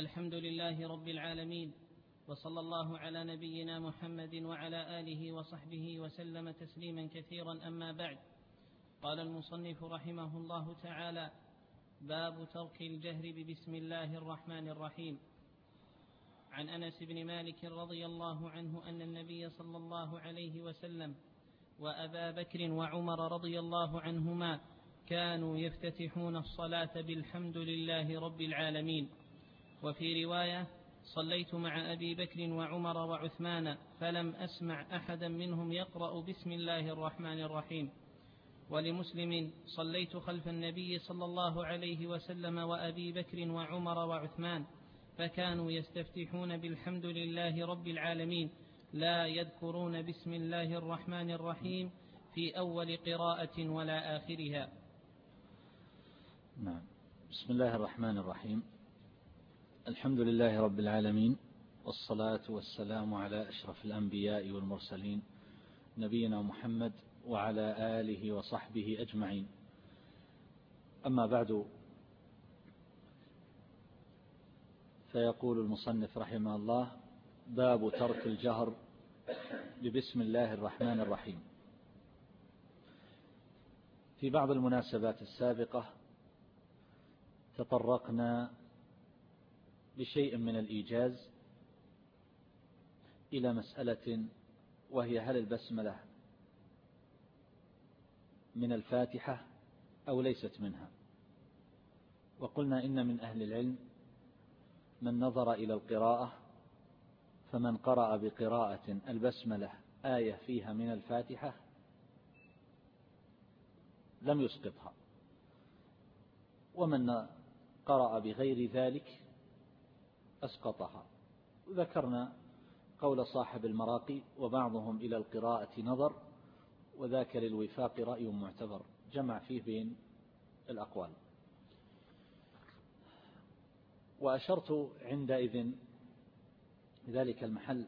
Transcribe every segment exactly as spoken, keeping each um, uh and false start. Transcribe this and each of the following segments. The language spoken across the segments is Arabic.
الحمد لله رب العالمين، وصلى الله على نبينا محمد وعلى آله وصحبه وسلم تسليما كثيرا. أما بعد، قال المصنف رحمه الله تعالى: باب ترك الجهر ببسم الله الرحمن الرحيم. عن أنس بن مالك رضي الله عنه أن النبي صلى الله عليه وسلم وأبا بكر وعمر رضي الله عنهما كانوا يفتتحون الصلاة بالحمد لله رب العالمين. وفي رواية: صليت مع أبي بكر وعمر وعثمان فلم أسمع أحدا منهم يقرأ بسم الله الرحمن الرحيم. ولمسلم: صليت خلف النبي صلى الله عليه وسلم وأبي بكر وعمر وعثمان فكانوا يستفتحون بالحمد لله رب العالمين لا يذكرون بسم الله الرحمن الرحيم في أول قراءة ولا آخرها. نعم. بسم الله الرحمن الرحيم. الحمد لله رب العالمين، والصلاة والسلام على أشرف الأنبياء والمرسلين نبينا محمد وعلى آله وصحبه أجمعين. أما بعد، فيقول المصنف رحمه الله: باب ترك الجهر ببسم الله الرحمن الرحيم. في بعض المناسبات السابقة تطرقنا بشيء من الإيجاز إلى مسألة، وهي: هل البسملة من الفاتحة أو ليست منها؟ وقلنا إن من أهل العلم من نظر إلى القراءة، فمن قرأ بقراءة البسملة آية فيها من الفاتحة لم يسقطها، ومن قرأ بغير ذلك أسقطها. ذكرنا قول صاحب المراقي: وبعضهم إلى القراءة نظر وذاك للوفاق رأي معتبر، جمع فيه بين الأقوال. وأشرت عندئذ ذلك المحل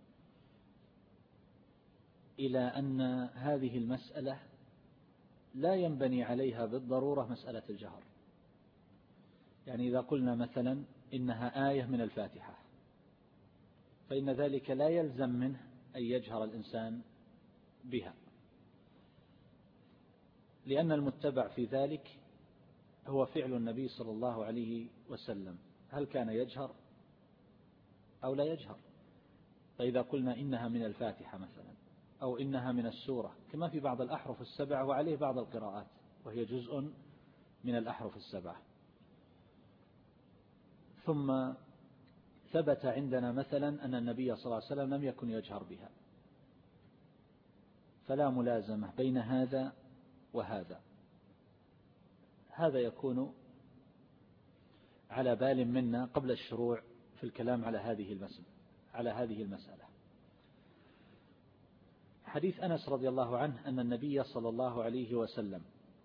إلى أن هذه المسألة لا ينبني عليها بالضرورة مسألة الجهر. يعني إذا قلنا مثلا إنها آية من الفاتحة، فإن ذلك لا يلزم منه أن يجهر الإنسان بها، لأن المتبع في ذلك هو فعل النبي صلى الله عليه وسلم، هل كان يجهر أو لا يجهر. فإذا قلنا إنها من الفاتحة مثلا، أو إنها من السورة، كما في بعض الأحرف السبعة وعليه بعض القراءات، وهي جزء من الأحرف السبعة، ثم ثبت عندنا مثلا أن النبي صلى الله عليه وسلم لم يكن يجهر بها، فلا ملازمة بين هذا وهذا. هذا يكون على بال منا قبل الشروع في الكلام على هذه المسألة على هذه المسألة. حديث أنس رضي الله عنه أن النبي صلى الله عليه وسلم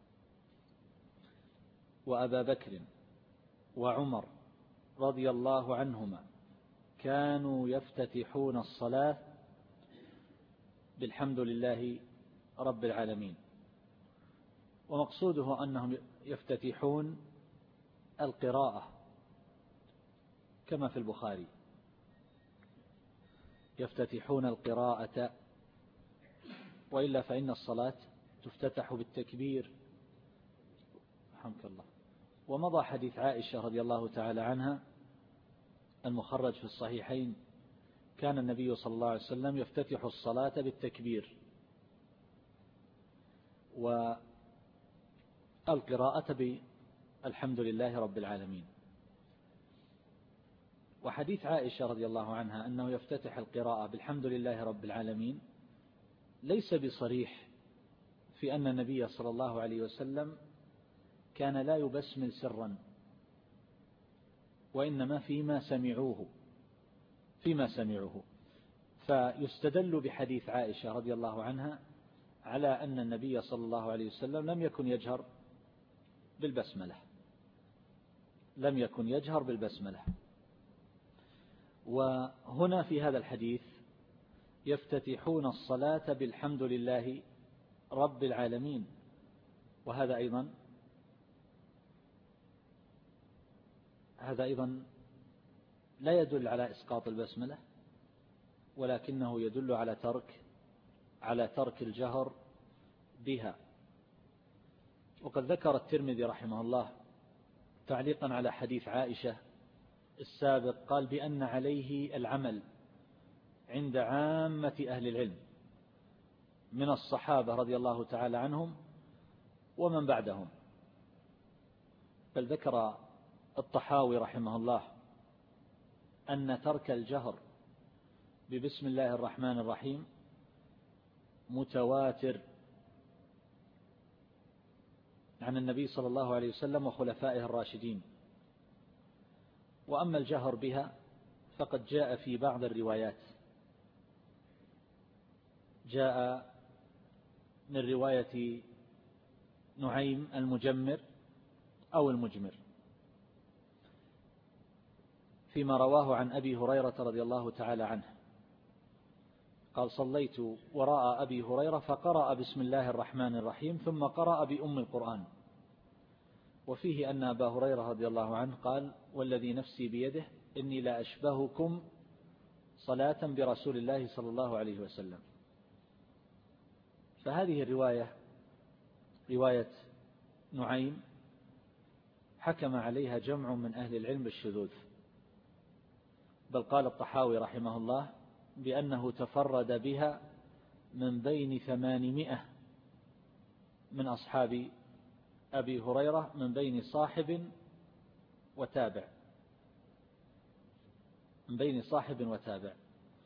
وأبا بكر وعمر رضي الله عنهما كانوا يفتتحون الصلاة بالحمد لله رب العالمين. ومقصوده أنهم يفتتحون القراءة كما في البخاري: يفتتحون القراءة، وإلا فإن الصلاة تفتتح بالتكبير. رحمك الله. ومضى حديث عائشة رضي الله تعالى عنها المخرج في الصحيحين: كان النبي صلى الله عليه وسلم يفتتح الصلاة بالتكبير والقراءة بالحمد لله رب العالمين. وحديث عائشة رضي الله عنها أنه يفتتح القراءة بالحمد لله رب العالمين ليس بصريح في أن النبي صلى الله عليه وسلم كان لا يبسمل سرا، وإنما فيما سمعوه فيما سمعوه فيستدل بحديث عائشة رضي الله عنها على أن النبي صلى الله عليه وسلم لم يكن يجهر بالبسملة لم يكن يجهر بالبسملة. وهنا في هذا الحديث يفتتحون الصلاة بالحمد لله رب العالمين، وهذا أيضا هذا أيضا لا يدل على إسقاط البسملة، ولكنه يدل على ترك على ترك الجهر بها. وقد ذكر الترمذي رحمه الله تعليقا على حديث عائشة السابق، قال بأن عليه العمل عند عامة أهل العلم من الصحابة رضي الله تعالى عنهم ومن بعدهم. بل ذكر الطحاوي رحمه الله أن ترك الجهر ببسم الله الرحمن الرحيم متواتر عن النبي صلى الله عليه وسلم وخلفائه الراشدين. وأما الجهر بها فقد جاء في بعض الروايات، جاء من رواية نعيم المجمر أو المجمر فيما رواه عن أبي هريرة رضي الله تعالى عنه قال: صليت وراء أبي هريرة فقرأ بسم الله الرحمن الرحيم ثم قرأ بأم القرآن. وفيه أن أبا هريرة رضي الله عنه قال: والذي نفسي بيده إني لا أشبهكم صلاة برسول الله صلى الله عليه وسلم. فهذه الرواية رواية نعيم حكم عليها جمع من أهل العلم بالشذوذ، بل قال الطحاوي رحمه الله بأنه تفرد بها من بين ثمانمائة من أصحاب أبي هريرة من بين صاحب وتابع من بين صاحب وتابع.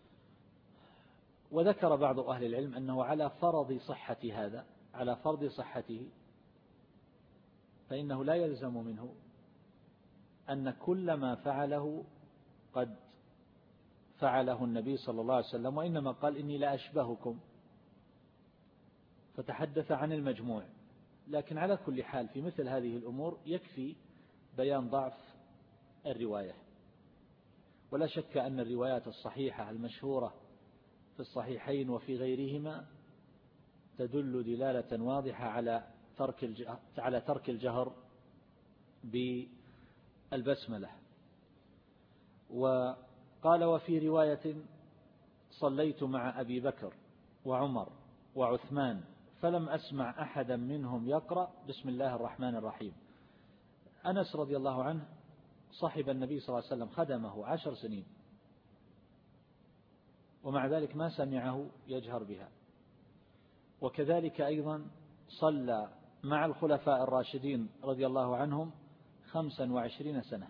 وذكر بعض أهل العلم أنه على فرض صحة هذا على فرض صحته فإنه لا يلزم منه أن كل ما فعله قد فعله النبي صلى الله عليه وسلم، وإنما قال: إني لا أشبهكم، فتحدث عن المجموع. لكن على كل حال في مثل هذه الأمور يكفي بيان ضعف الرواية. ولا شك أن الروايات الصحيحة المشهورة في الصحيحين وفي غيرهما تدل دلالة واضحة على ترك على ترك الجهر بالبسملة. وقال: وفي رواية صليت مع أبي بكر وعمر وعثمان فلم أسمع أحدا منهم يقرأ بسم الله الرحمن الرحيم. أنس رضي الله عنه صاحب النبي صلى الله عليه وسلم خدمه عشر سنين، ومع ذلك ما سمعه يجهر بها. وكذلك أيضا صلى مع الخلفاء الراشدين رضي الله عنهم خمسا وعشرين سنة،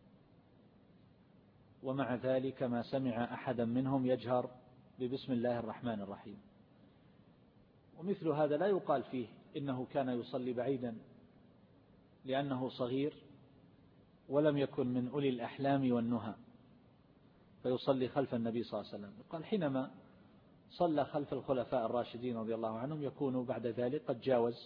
ومع ذلك ما سمع أحدا منهم يجهر ببسم الله الرحمن الرحيم. ومثل هذا لا يقال فيه إنه كان يصلي بعيدا لأنه صغير ولم يكن من أولي الأحلام والنهى فيصلي خلف النبي صلى الله عليه وسلم. قال: حينما صلى خلف الخلفاء الراشدين رضي الله عنهم يكون بعد ذلك قد جاوز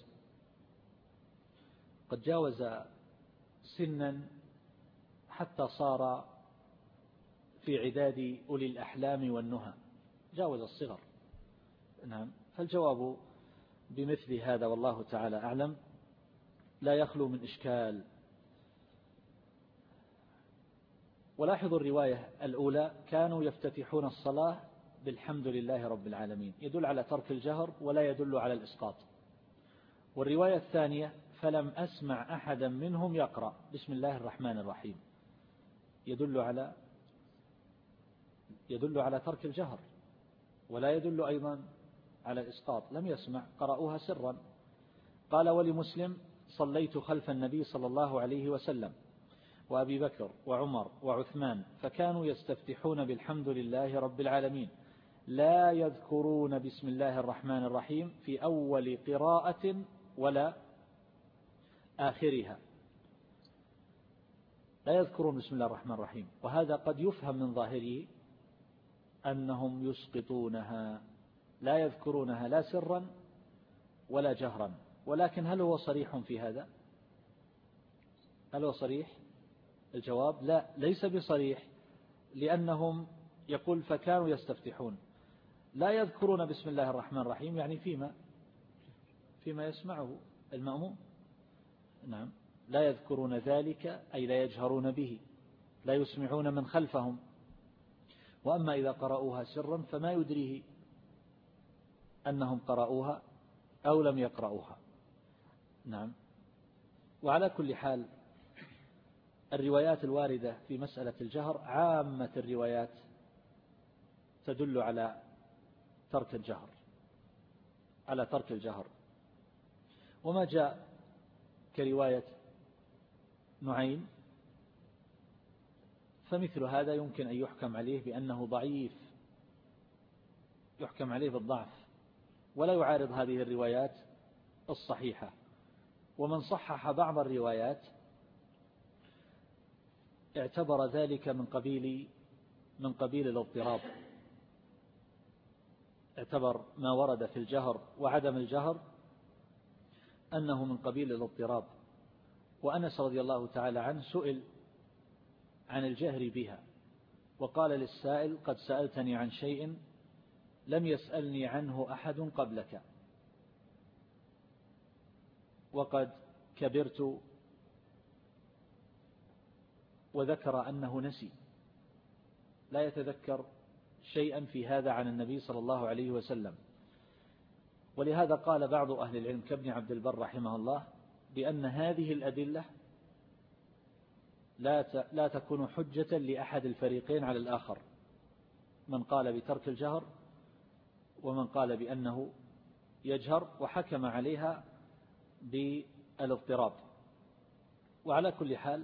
قد جاوز سنا حتى صار في عداد أولي الأحلام والنهى، جاوز الصغر. نعم. فالجواب بمثل هذا والله تعالى أعلم لا يخلو من إشكال. ولاحظوا الرواية الأولى: كانوا يفتتحون الصلاة بالحمد لله رب العالمين، يدل على ترك الجهر ولا يدل على الإسقاط. والرواية الثانية: فلم أسمع أحدا منهم يقرأ بسم الله الرحمن الرحيم، يدل على يدل على ترك الجهر ولا يدل أيضا على الإسقاط، لم يسمع، قرأوها سرا. قال: ولمسلم: صليت خلف النبي صلى الله عليه وسلم وأبي بكر وعمر وعثمان فكانوا يستفتحون بالحمد لله رب العالمين لا يذكرون بسم الله الرحمن الرحيم في أول قراءة ولا آخرها، لا يذكرون بسم الله الرحمن الرحيم. وهذا قد يفهم من ظاهره أنهم يسقطونها، لا يذكرونها لا سرا ولا جهرا. ولكن هل هو صريح في هذا؟ هل هو صريح؟ الجواب: لا، ليس بصريح، لأنهم يقول فكانوا يستفتحون لا يذكرون بسم الله الرحمن الرحيم، يعني فيما فيما يسمعه المأموم. نعم، لا يذكرون ذلك أي لا يجهرون به. لا يسمعون من خلفهم. وأما إذا قرأوها سرا فما يدريه أنهم قرأوها أو لم يقرأوها. نعم. وعلى كل حال الروايات الواردة في مسألة الجهر عامة الروايات تدل على ترك الجهر على ترك الجهر وما جاء كرواية نعيم فمثل هذا يمكن أن يحكم عليه بأنه ضعيف، يحكم عليه بالضعف ولا يعارض هذه الروايات الصحيحة. ومن صحح بعض الروايات اعتبر ذلك من قبيل من قبيل الاضطراب، اعتبر ما ورد في الجهر وعدم الجهر أنه من قبيل الاضطراب. وأنس رضي الله تعالى عنه سئل عن الجهر بها وقال للسائل: قد سألتني عن شيء لم يسألني عنه أحد قبلك، وقد كبرت، وذكر أنه نسي، لا يتذكر شيئا في هذا عن النبي صلى الله عليه وسلم. ولهذا قال بعض أهل العلم كابن عبد البر رحمه الله بأن هذه الأدلة لا لا تكون حجة لأحد الفريقين على الآخر، من قال بترك الجهر ومن قال بأنه يجهر، وحكم عليها بالاضطراب. وعلى كل حال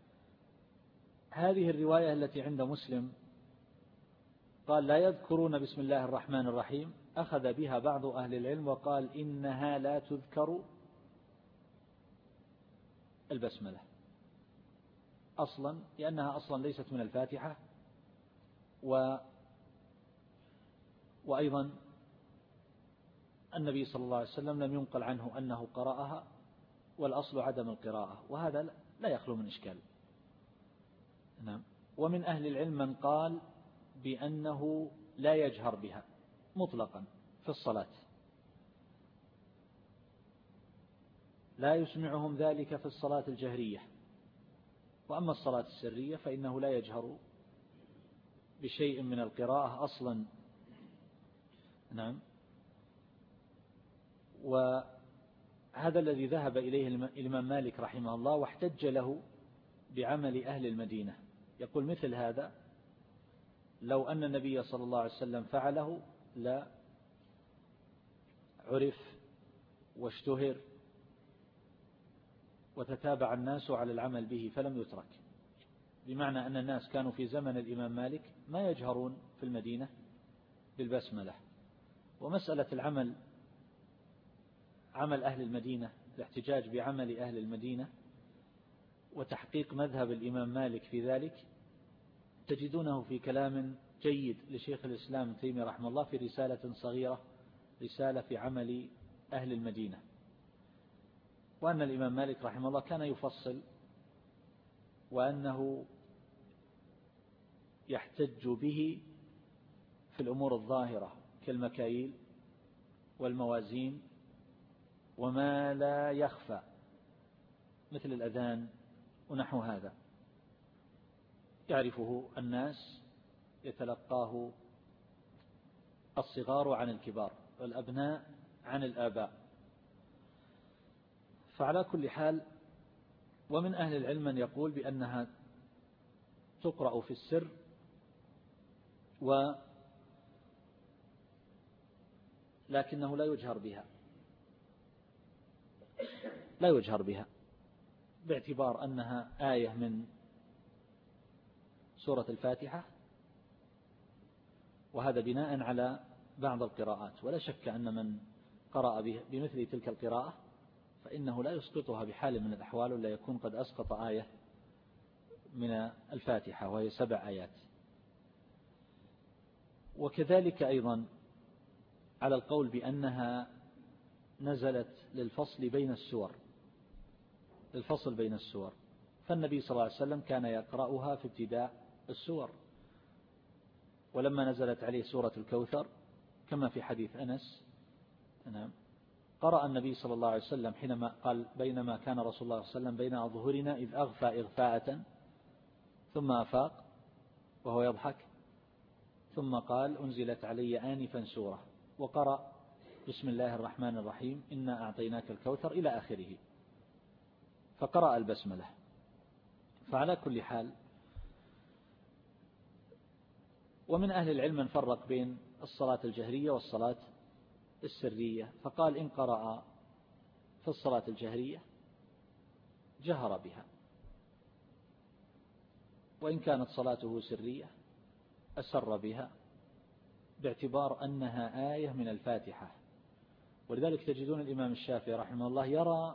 هذه الرواية التي عند مسلم قال: لا يذكرون بسم الله الرحمن الرحيم، أخذ بها بعض أهل العلم وقال إنها لا تذكر البسملة أصلا، لأنها أصلا ليست من الفاتحة، و وأيضا النبي صلى الله عليه وسلم لم ينقل عنه أنه قرأها، والأصل عدم القراءة، وهذا لا يخلو من إشكال. نعم. ومن أهل العلم من قال بأنه لا يجهر بها مطلقا في الصلاة، لا يسمعهم ذلك في الصلاة الجهرية. وأما الصلاة السرية فإنه لا يجهر بشيء من القراءة أصلا. نعم. وهذا الذي ذهب إليه الإمام مالك رحمه الله، واحتج له بعمل أهل المدينة. يقول: مثل هذا لو أن النبي صلى الله عليه وسلم فعله لا عرف واشتهر وتتابع الناس على العمل به فلم يترك، بمعنى أن الناس كانوا في زمن الإمام مالك ما يجهرون في المدينة بالبسملة. ومسألة العمل عمل أهل المدينة، الاحتجاج بعمل أهل المدينة وتحقيق مذهب الإمام مالك في ذلك، تجدونه في كلام جيد لشيخ الإسلام ابن تيمية رحمه الله في رسالة صغيرة، رسالة في عمل أهل المدينة. وأن الإمام مالك رحمه الله كان يفصل، وأنه يحتج به في الأمور الظاهرة كالمكاييل والموازين وما لا يخفى مثل الأذان ونحو هذا، يعرفه الناس، يتلقاه الصغار عن الكبار والأبناء عن الآباء. فعلى كل حال، ومن أهل العلم من يقول بأنها تقرأ في السر، و لكنه لا يجهر بها لا يجهر بها باعتبار أنها آية من سورة الفاتحة، وهذا بناء على بعض القراءات. ولا شك أن من قرأ بمثل تلك القراءة فإنه لا يسقطها بحال من الأحوال، ولا يكون قد أسقط آية من الفاتحة وهي سبع آيات. وكذلك أيضا على القول بأنها نزلت للفصل بين السور للفصل بين السور فالنبي صلى الله عليه وسلم كان يقرأها في ابتداء السور، ولما نزلت عليه سورة الكوثر كما في حديث أنس، قرأ النبي صلى الله عليه وسلم حينما قال: بينما كان رسول الله صلى الله عليه وسلم بين أظهرنا إذ أغفى إغفاءة ثم أفاق وهو يضحك، ثم قال أنزلت علي آنفا سورة، وقرأ بسم الله الرحمن الرحيم إنا أعطيناك الكوثر إلى آخره، فقرأ البسملة. فعلى كل حال، ومن أهل العلم من فرق بين الصلاة الجهرية والصلاة السرية، فقال إن قرأ في الصلاة الجهرية جهر بها، وإن كانت صلاته سرية أسر بها، باعتبار أنها آية من الفاتحة. ولذلك تجدون الإمام الشافعي رحمه الله يرى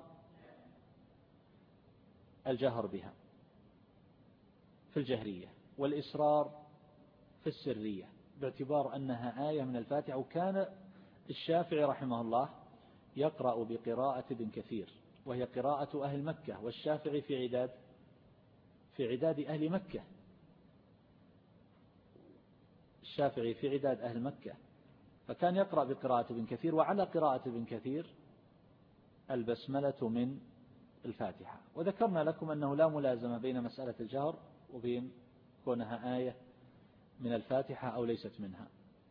الجهر بها في الجهرية والإسرار في السرية، باعتبار أنها آية من الفاتحة. وكان الشافعي رحمه الله يقرأ بقراءة ابن كثير، وهي قراءة أهل مكة، والشافعي في عداد في عداد أهل مكة، الشافعي في عداد أهل مكة، فكان يقرأ بقراءة ابن كثير، وعلى قراءة ابن كثير البسملة من الفاتحة. وذكرنا لكم أنه لا ملازمة بين مسألة الجهر وبين كونها آية من الفاتحة أو ليست منها،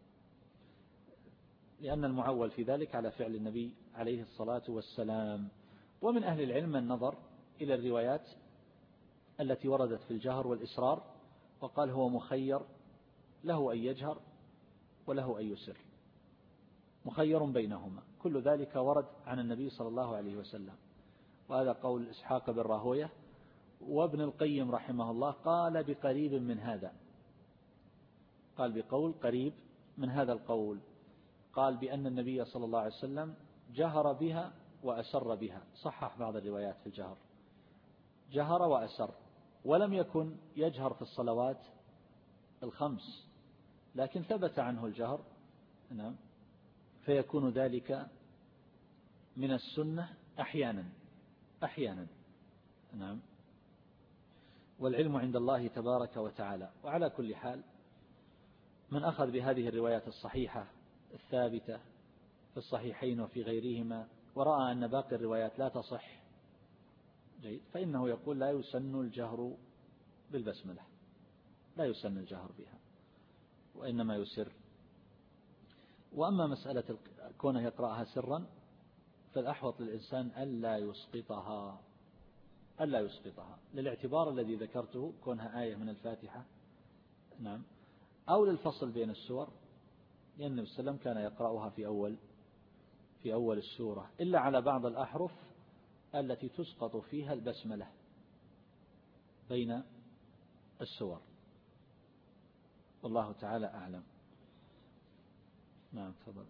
لأن المعول في ذلك على فعل النبي عليه الصلاة والسلام. ومن أهل العلم النظر إلى الروايات التي وردت في الجهر والإسرار، وقال هو مخير، له أن يجهر وله أن يسر، مخير بينهما، كل ذلك ورد عن النبي صلى الله عليه وسلم. وهذا قول إسحاق بن راهوية. وابن القيم رحمه الله قال بقريب من هذا، قال بقول قريب من هذا القول، قال بأن النبي صلى الله عليه وسلم جهر بها وأسر بها، صحح بعض الروايات في الجهر، جهر وأسر، ولم يكن يجهر في الصلوات الخمس، لكن ثبت عنه الجهر، نعم، فيكون ذلك من السنة أحيانا أحيانا نعم، والعلم عند الله تبارك وتعالى. وعلى كل حال، من أخذ بهذه الروايات الصحيحة الثابتة في الصحيحين وفي غيرهما، ورأى أن باقي الروايات لا تصح جيد، فإنه يقول لا يسن الجهر بالبسملة، لا يسن الجهر بها، وإنما يسر. وأما مسألة كونه يقرأها سرا، فالأحوط للإنسان ألا يسقطها ألا يسقطها للاعتبار الذي ذكرته، كونها آية من الفاتحة، نعم، أو للفصل بين السور، لأن النبي صلى الله عليه وسلم كان يقرأها في أول في أول السورة، إلا على بعض الأحرف التي تسقط فيها البسملة بين السور، والله تعالى أعلم. نعم، تفضل.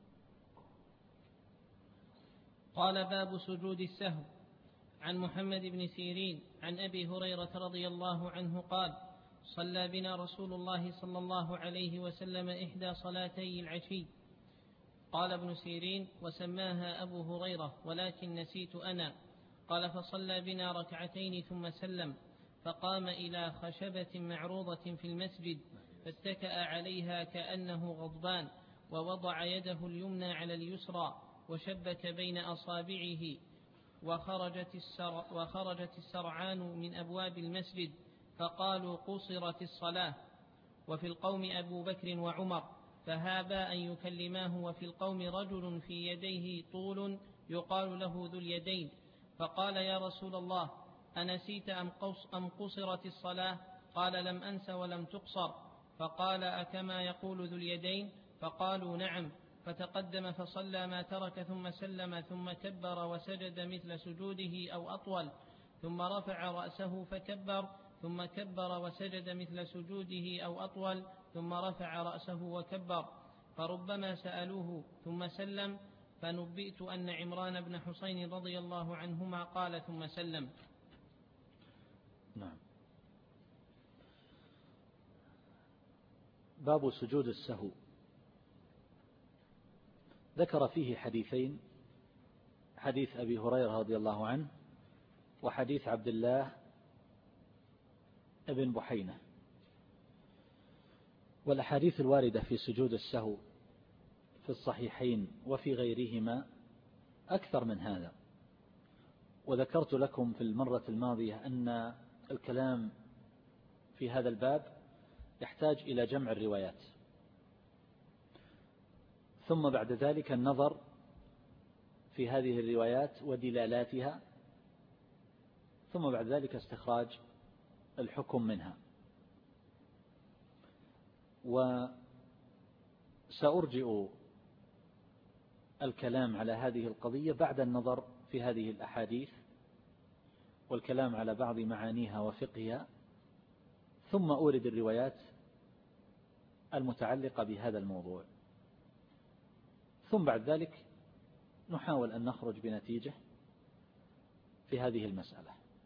قال باب سجود السهو. عن محمد بن سيرين عن أبي هريرة رضي الله عنه قال: صلى بنا رسول الله صلى الله عليه وسلم إحدى صلاتي العشي. قال ابن سيرين: وسماها أبو هريرة ولكن نسيت أنا. قال: فصلى بنا ركعتين ثم سلم، فقام إلى خشبة معروضة في المسجد فاتكأ عليها كأنه غضبان، ووضع يده اليمنى على اليسرى وشبك بين أصابعه، وخرجت, السر وخرجت السرعان من أبواب المسجد، فقالوا: قصرت الصلاة. وفي القوم أبو بكر وعمر، فهابا أن يكلماه، وفي القوم رجل في يديه طول يقال له ذو اليدين، فقال: يا رسول الله، أنسيت أم قصرت الصلاة؟ قال: لم أنس ولم تقصر. فقال: أكما يقول ذو اليدين؟ فقالوا: نعم. فتقدم فصلى ما ترك ثم سلم، ثم كبر وسجد مثل سجوده أو أطول، ثم رفع رأسه فكبر، ثم كبر وسجد مثل سجوده أو أطول، ثم رفع رأسه وكبر. فربما سألوه ثم سلم، فنبئت أن عمران بن حسين رضي الله عنهما قال: ثم سلم. نعم. باب سجود السهو. ذكر فيه حديثين: حديث أبي هريرة رضي الله عنه، وحديث عبد الله ابن بحينة. والأحاديث الواردة في سجود السهو في الصحيحين وفي غيرهما أكثر من هذا. وذكرت لكم في المرة الماضية أن الكلام في هذا الباب يحتاج إلى جمع الروايات، ثم بعد ذلك النظر في هذه الروايات ودلالاتها، ثم بعد ذلك استخراج الحكم منها. وسأرجئ الكلام على هذه القضية بعد النظر في هذه الأحاديث والكلام على بعض معانيها وفقهها، ثم أورد الروايات المتعلقة بهذا الموضوع، ثم بعد ذلك نحاول أن نخرج بنتيجة في هذه المسألة.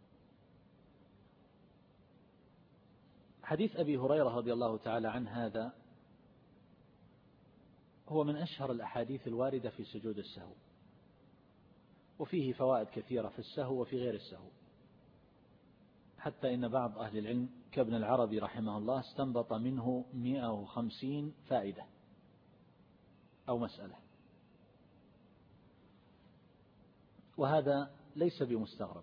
حديث أبي هريرة رضي الله تعالى عنه هذا هو من أشهر الأحاديث الواردة في سجود السهو، وفيه فوائد كثيرة في السهو وفي غير السهو، حتى إن بعض أهل العلم كابن العربي رحمه الله استنبط منه مئة وخمسين فائدة أو مسألة، وهذا ليس بمستغرب.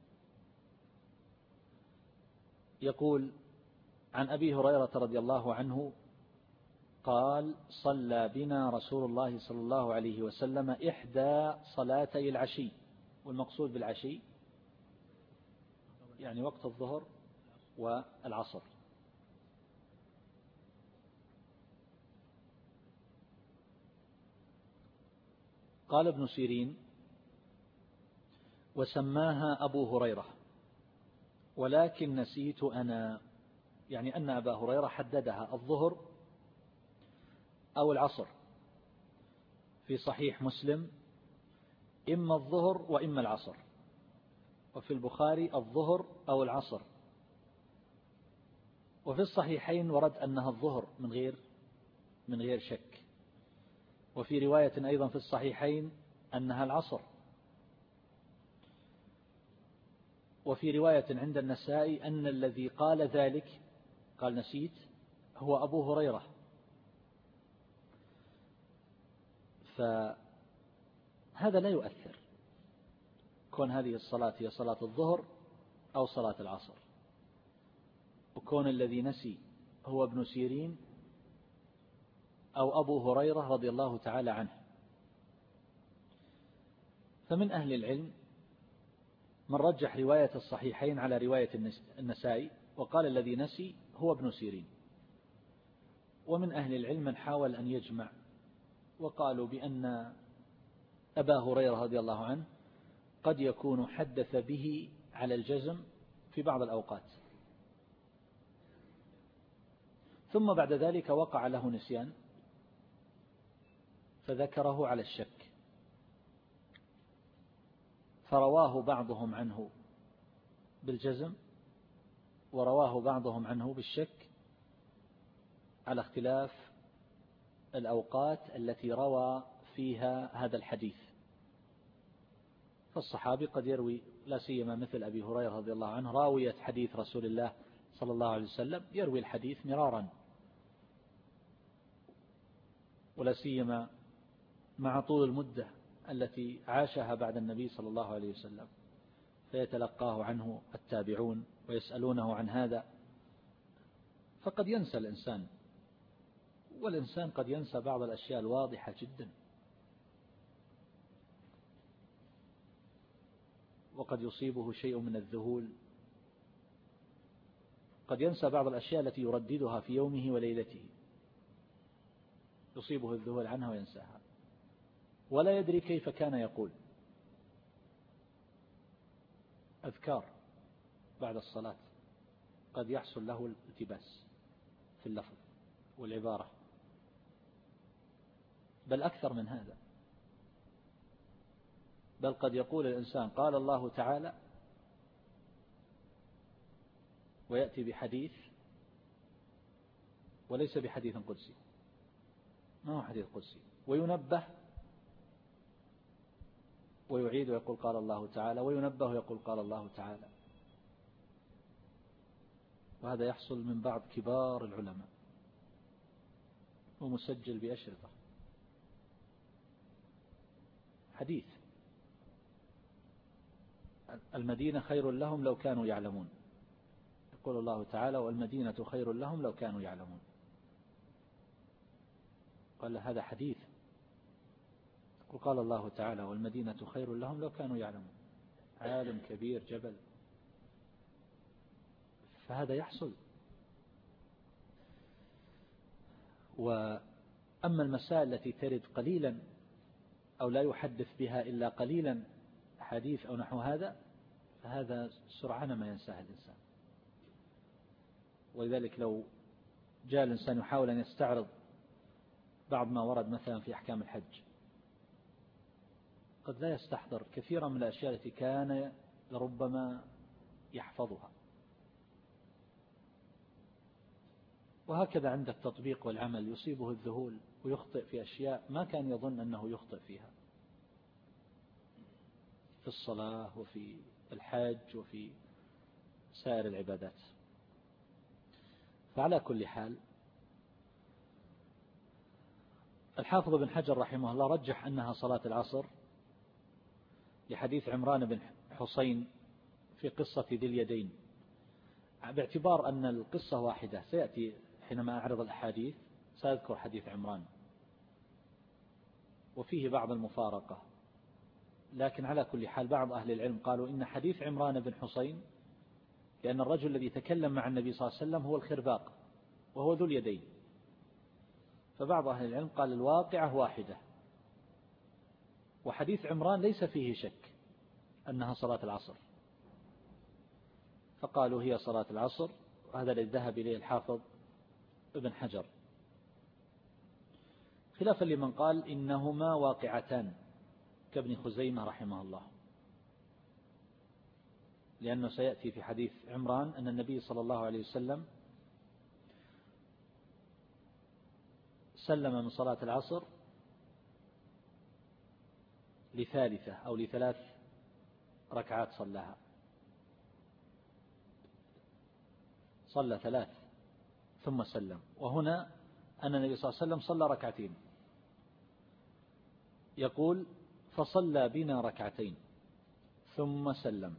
يقول عن أبي هريرة رضي الله عنه قال: صلى بنا رسول الله صلى الله عليه وسلم إحدى صلاتي العشي، والمقصود بالعشي يعني وقت الظهر والعصر. قال ابن سيرين: وسماها أبو هريرة ولكن نسيت أنا، يعني أن أبا هريرة حددها الظهر أو العصر. في صحيح مسلم إما الظهر وإما العصر، وفي البخاري الظهر أو العصر، وفي الصحيحين ورد أنها الظهر من غير من غير شك، وفي رواية أيضا في الصحيحين أنها العصر، وفي رواية عند النسائي أن الذي قال ذلك قال نسيت هو أبو هريرة. فهذا لا يؤثر كون هذه الصلاة هي صلاة الظهر أو صلاة العصر، وكون الذي نسي هو ابن سيرين أو أبو هريرة رضي الله تعالى عنه. فمن أهل العلم من رجح رواية الصحيحين على رواية النسائي وقال الذي نسي هو ابن سيرين، ومن أهل العلم من حاول أن يجمع وقالوا بأن أبا هريرة رضي الله عنه قد يكون حدث به على الجزم في بعض الأوقات، ثم بعد ذلك وقع له نسيان فذكره على الشك، فرواه بعضهم عنه بالجزم ورواه بعضهم عنه بالشك على اختلاف الأوقات التي روى فيها هذا الحديث. فالصحابي قد يروي، لا سيما مثل أبي هريرة رضي الله عنه راوية حديث رسول الله صلى الله عليه وسلم، يروي الحديث مرارا، ولا سيما مع طول المدة التي عاشها بعد النبي صلى الله عليه وسلم، فيتلقاه عنه التابعون ويسألونه عن هذا، فقد ينسى الإنسان، والإنسان قد ينسى بعض الأشياء الواضحة جدا، وقد يصيبه شيء من الذهول، قد ينسى بعض الأشياء التي يرددها في يومه وليلته، يصيبه الذهول عنها وينساها، ولا يدري كيف كان يقول أذكار بعد الصلاة، قد يحصل له الالتباس في اللفظ والعبارة، بل أكثر من هذا، بل قد يقول الإنسان قال الله تعالى ويأتي بحديث وليس بحديث قدسي، ما هو حديث قدسي، وينبه ويعيد ويقول قال الله تعالى، وينبه ويقول قال الله تعالى. وهذا يحصل من بعض كبار العلماء ومسجل بأشرطة. حديث المدينة خير لهم لو كانوا يعلمون، يقول الله تعالى والمدينة خير لهم لو كانوا يعلمون. قال هذا حديث، وقال الله تعالى والمدينة خير لهم لو كانوا يعلمون، عالم كبير جبل، فهذا يحصل. وأما المسائل التي ترد قليلا أو لا يحدث بها إلا قليلا حديث أو نحو هذا، فهذا سرعان ما ينساه الإنسان. ولذلك لو جاء الإنسان يحاول أن يستعرض بعض ما ورد مثلا في أحكام الحج، قد لا يستحضر كثيرا من الأشياء التي كان لربما يحفظها. وهكذا عند التطبيق والعمل يصيبه الذهول ويخطئ في أشياء ما كان يظن أنه يخطئ فيها، في الصلاة وفي الحج وفي سائر العبادات. فعلى كل حال الحافظ بن حجر رحمه الله رجح أنها صلاة العصر لحديث عمران بن حسين في قصة ذي اليدين، باعتبار أن القصة واحدة. سيأتي حينما أعرض الأحاديث سأذكر حديث عمران وفيه بعض المفارقة، لكن على كل حال بعض أهل العلم قالوا إن حديث عمران بن حسين، لأن الرجل الذي تكلم مع النبي صلى الله عليه وسلم هو الخرباق وهو ذو اليدين، فبعض أهل العلم قال الواقعة واحدة، وحديث عمران ليس فيه شك أنها صلاة العصر، فقالوا هي صلاة العصر. وهذا الذي ذهب إليه الحافظ ابن حجر، خلافا لمن قال إنهما واقعتان كابن خزيمة رحمه الله، لأنه سيأتي في حديث عمران أن النبي صلى الله عليه وسلم سلم من صلاة العصر لثالثة أو لثلاث ركعات صلاها، صلى ثلاث ثم سلم. وهنا أن النبي صلى الله عليه وسلم صلى ركعتين، يقول فصلى بنا ركعتين ثم سلم،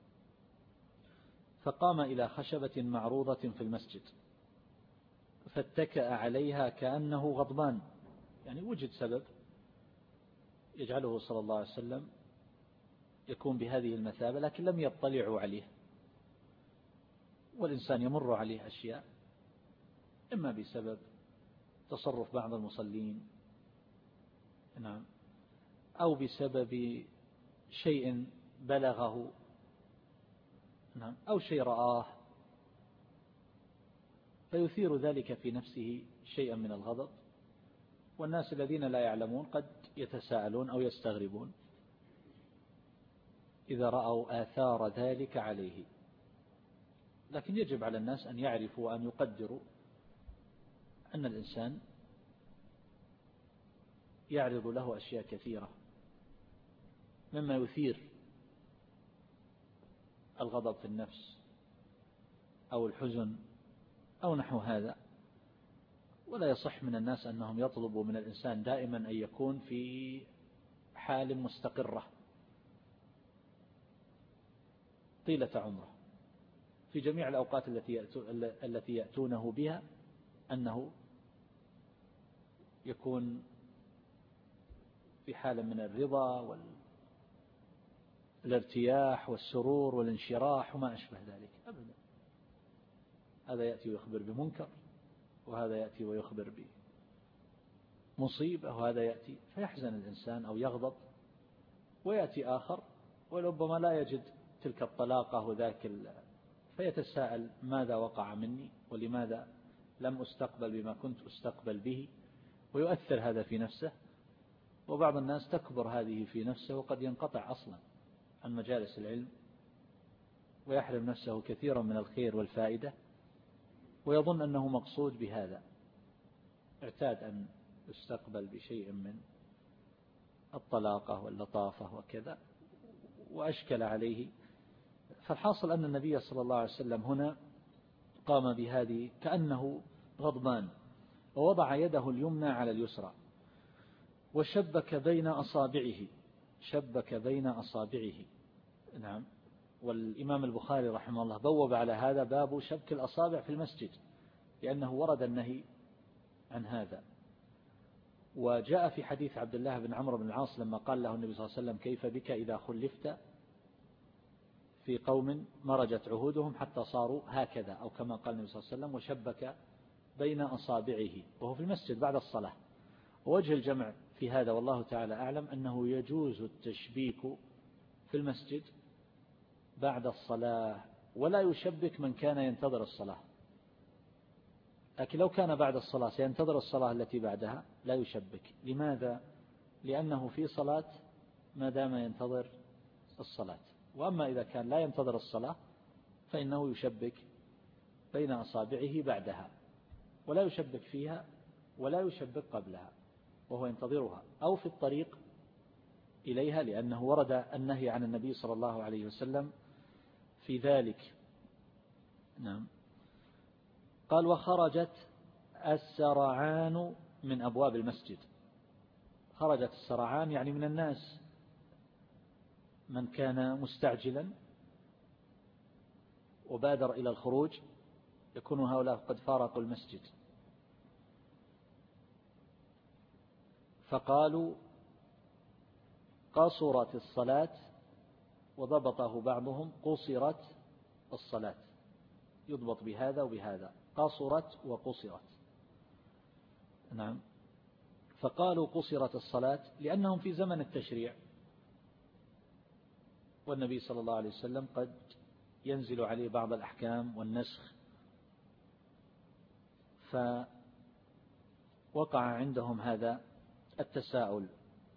فقام إلى خشبة معروضة في المسجد فاتكأ عليها كأنه غضبان، يعني وجد سبب يجعله صلى الله عليه وسلم يكون بهذه المثابة، لكن لم يطلعوا عليه. والإنسان يمر عليه أشياء إما بسبب تصرف بعض المصلين، نعم، أو بسبب شيء بلغه، نعم، أو شيء رآه فيثير ذلك في نفسه شيئا من الغضب. والناس الذين لا يعلمون قد يتساءلون أو يستغربون إذا رأوا آثار ذلك عليه، لكن يجب على الناس أن يعرفوا وأن يقدروا أن الإنسان يعرض له أشياء كثيرة مما يثير الغضب في النفس أو الحزن أو نحو هذا. ولا يصح من الناس أنهم يطلبوا من الإنسان دائما أن يكون في حال مستقرة طيلة عمره في جميع الأوقات التي يأتونه بها، أنه يكون في حالة من الرضا والارتياح والسرور والانشراح وما أشبه ذلك أبدا. هذا يأتي ويخبر بمنكر، وهذا يأتي ويخبر بمصيبة، وهذا يأتي فيحزن الإنسان أو يغضب، ويأتي آخر وربما لا يجد تلك الطلاقة وذاك فيتساءل ماذا وقع مني ولماذا لم أستقبل بما كنت أستقبل به، ويؤثر هذا في نفسه. وبعض الناس تكبر هذه في نفسه وقد ينقطع أصلا عن مجالس العلم ويحرم نفسه كثيرا من الخير والفائدة، ويظن أنه مقصود بهذا، اعتاد أن يستقبل بشيء من الطلاقة واللطافة وكذا وأشكل عليه. فالحاصل أن النبي صلى الله عليه وسلم هنا قام بهذه كأنه غضبان، ووضع يده اليمنى على اليسرى وشبك بين أصابعه، شبك بين أصابعه، نعم، والإمام البخاري رحمه الله بوب على هذا باب شبك الأصابع في المسجد، لأنه ورد النهي عن هذا. وجاء في حديث عبد الله بن عمرو بن العاص لما قال له النبي صلى الله عليه وسلم: كيف بك إذا خلفت في قوم مرجت عهودهم حتى صاروا هكذا، أو كما قال النبي صلى الله عليه وسلم: وشبك بين أصابعه، وهو في المسجد بعد الصلاة. ووجه الجمع في هذا والله تعالى أعلم أنه يجوز التشبيك في المسجد بعد الصلاة، ولا يشبك من كان ينتظر الصلاة. لكن لو كان بعد الصلاة سينتظر الصلاة التي بعدها لا يشبك. لماذا؟ لأنه في صلاة ما دام ينتظر الصلاة. وأما إذا كان لا ينتظر الصلاة فإنه يشبك بين أصابعه بعدها، ولا يشبك فيها ولا يشبك قبلها وهو ينتظرها، أو في الطريق إليها، لأنه ورد النهي عن النبي صلى الله عليه وسلم في ذلك. نعم. قال: وخرجت السرعان من أبواب المسجد. خرجت السرعان يعني من الناس من كان مستعجلا وبادر إلى الخروج، يكون هؤلاء قد فارقوا المسجد. فقالوا: قصرت الصلاة، وضبطه بعضهم قصرت الصلاة، يضبط بهذا وبهذا، قصرت وقصرت. نعم. فقالوا قصرت الصلاة لأنهم في زمن التشريع، والنبي صلى الله عليه وسلم قد ينزل عليه بعض الأحكام والنسخ، فوقع عندهم هذا التساؤل.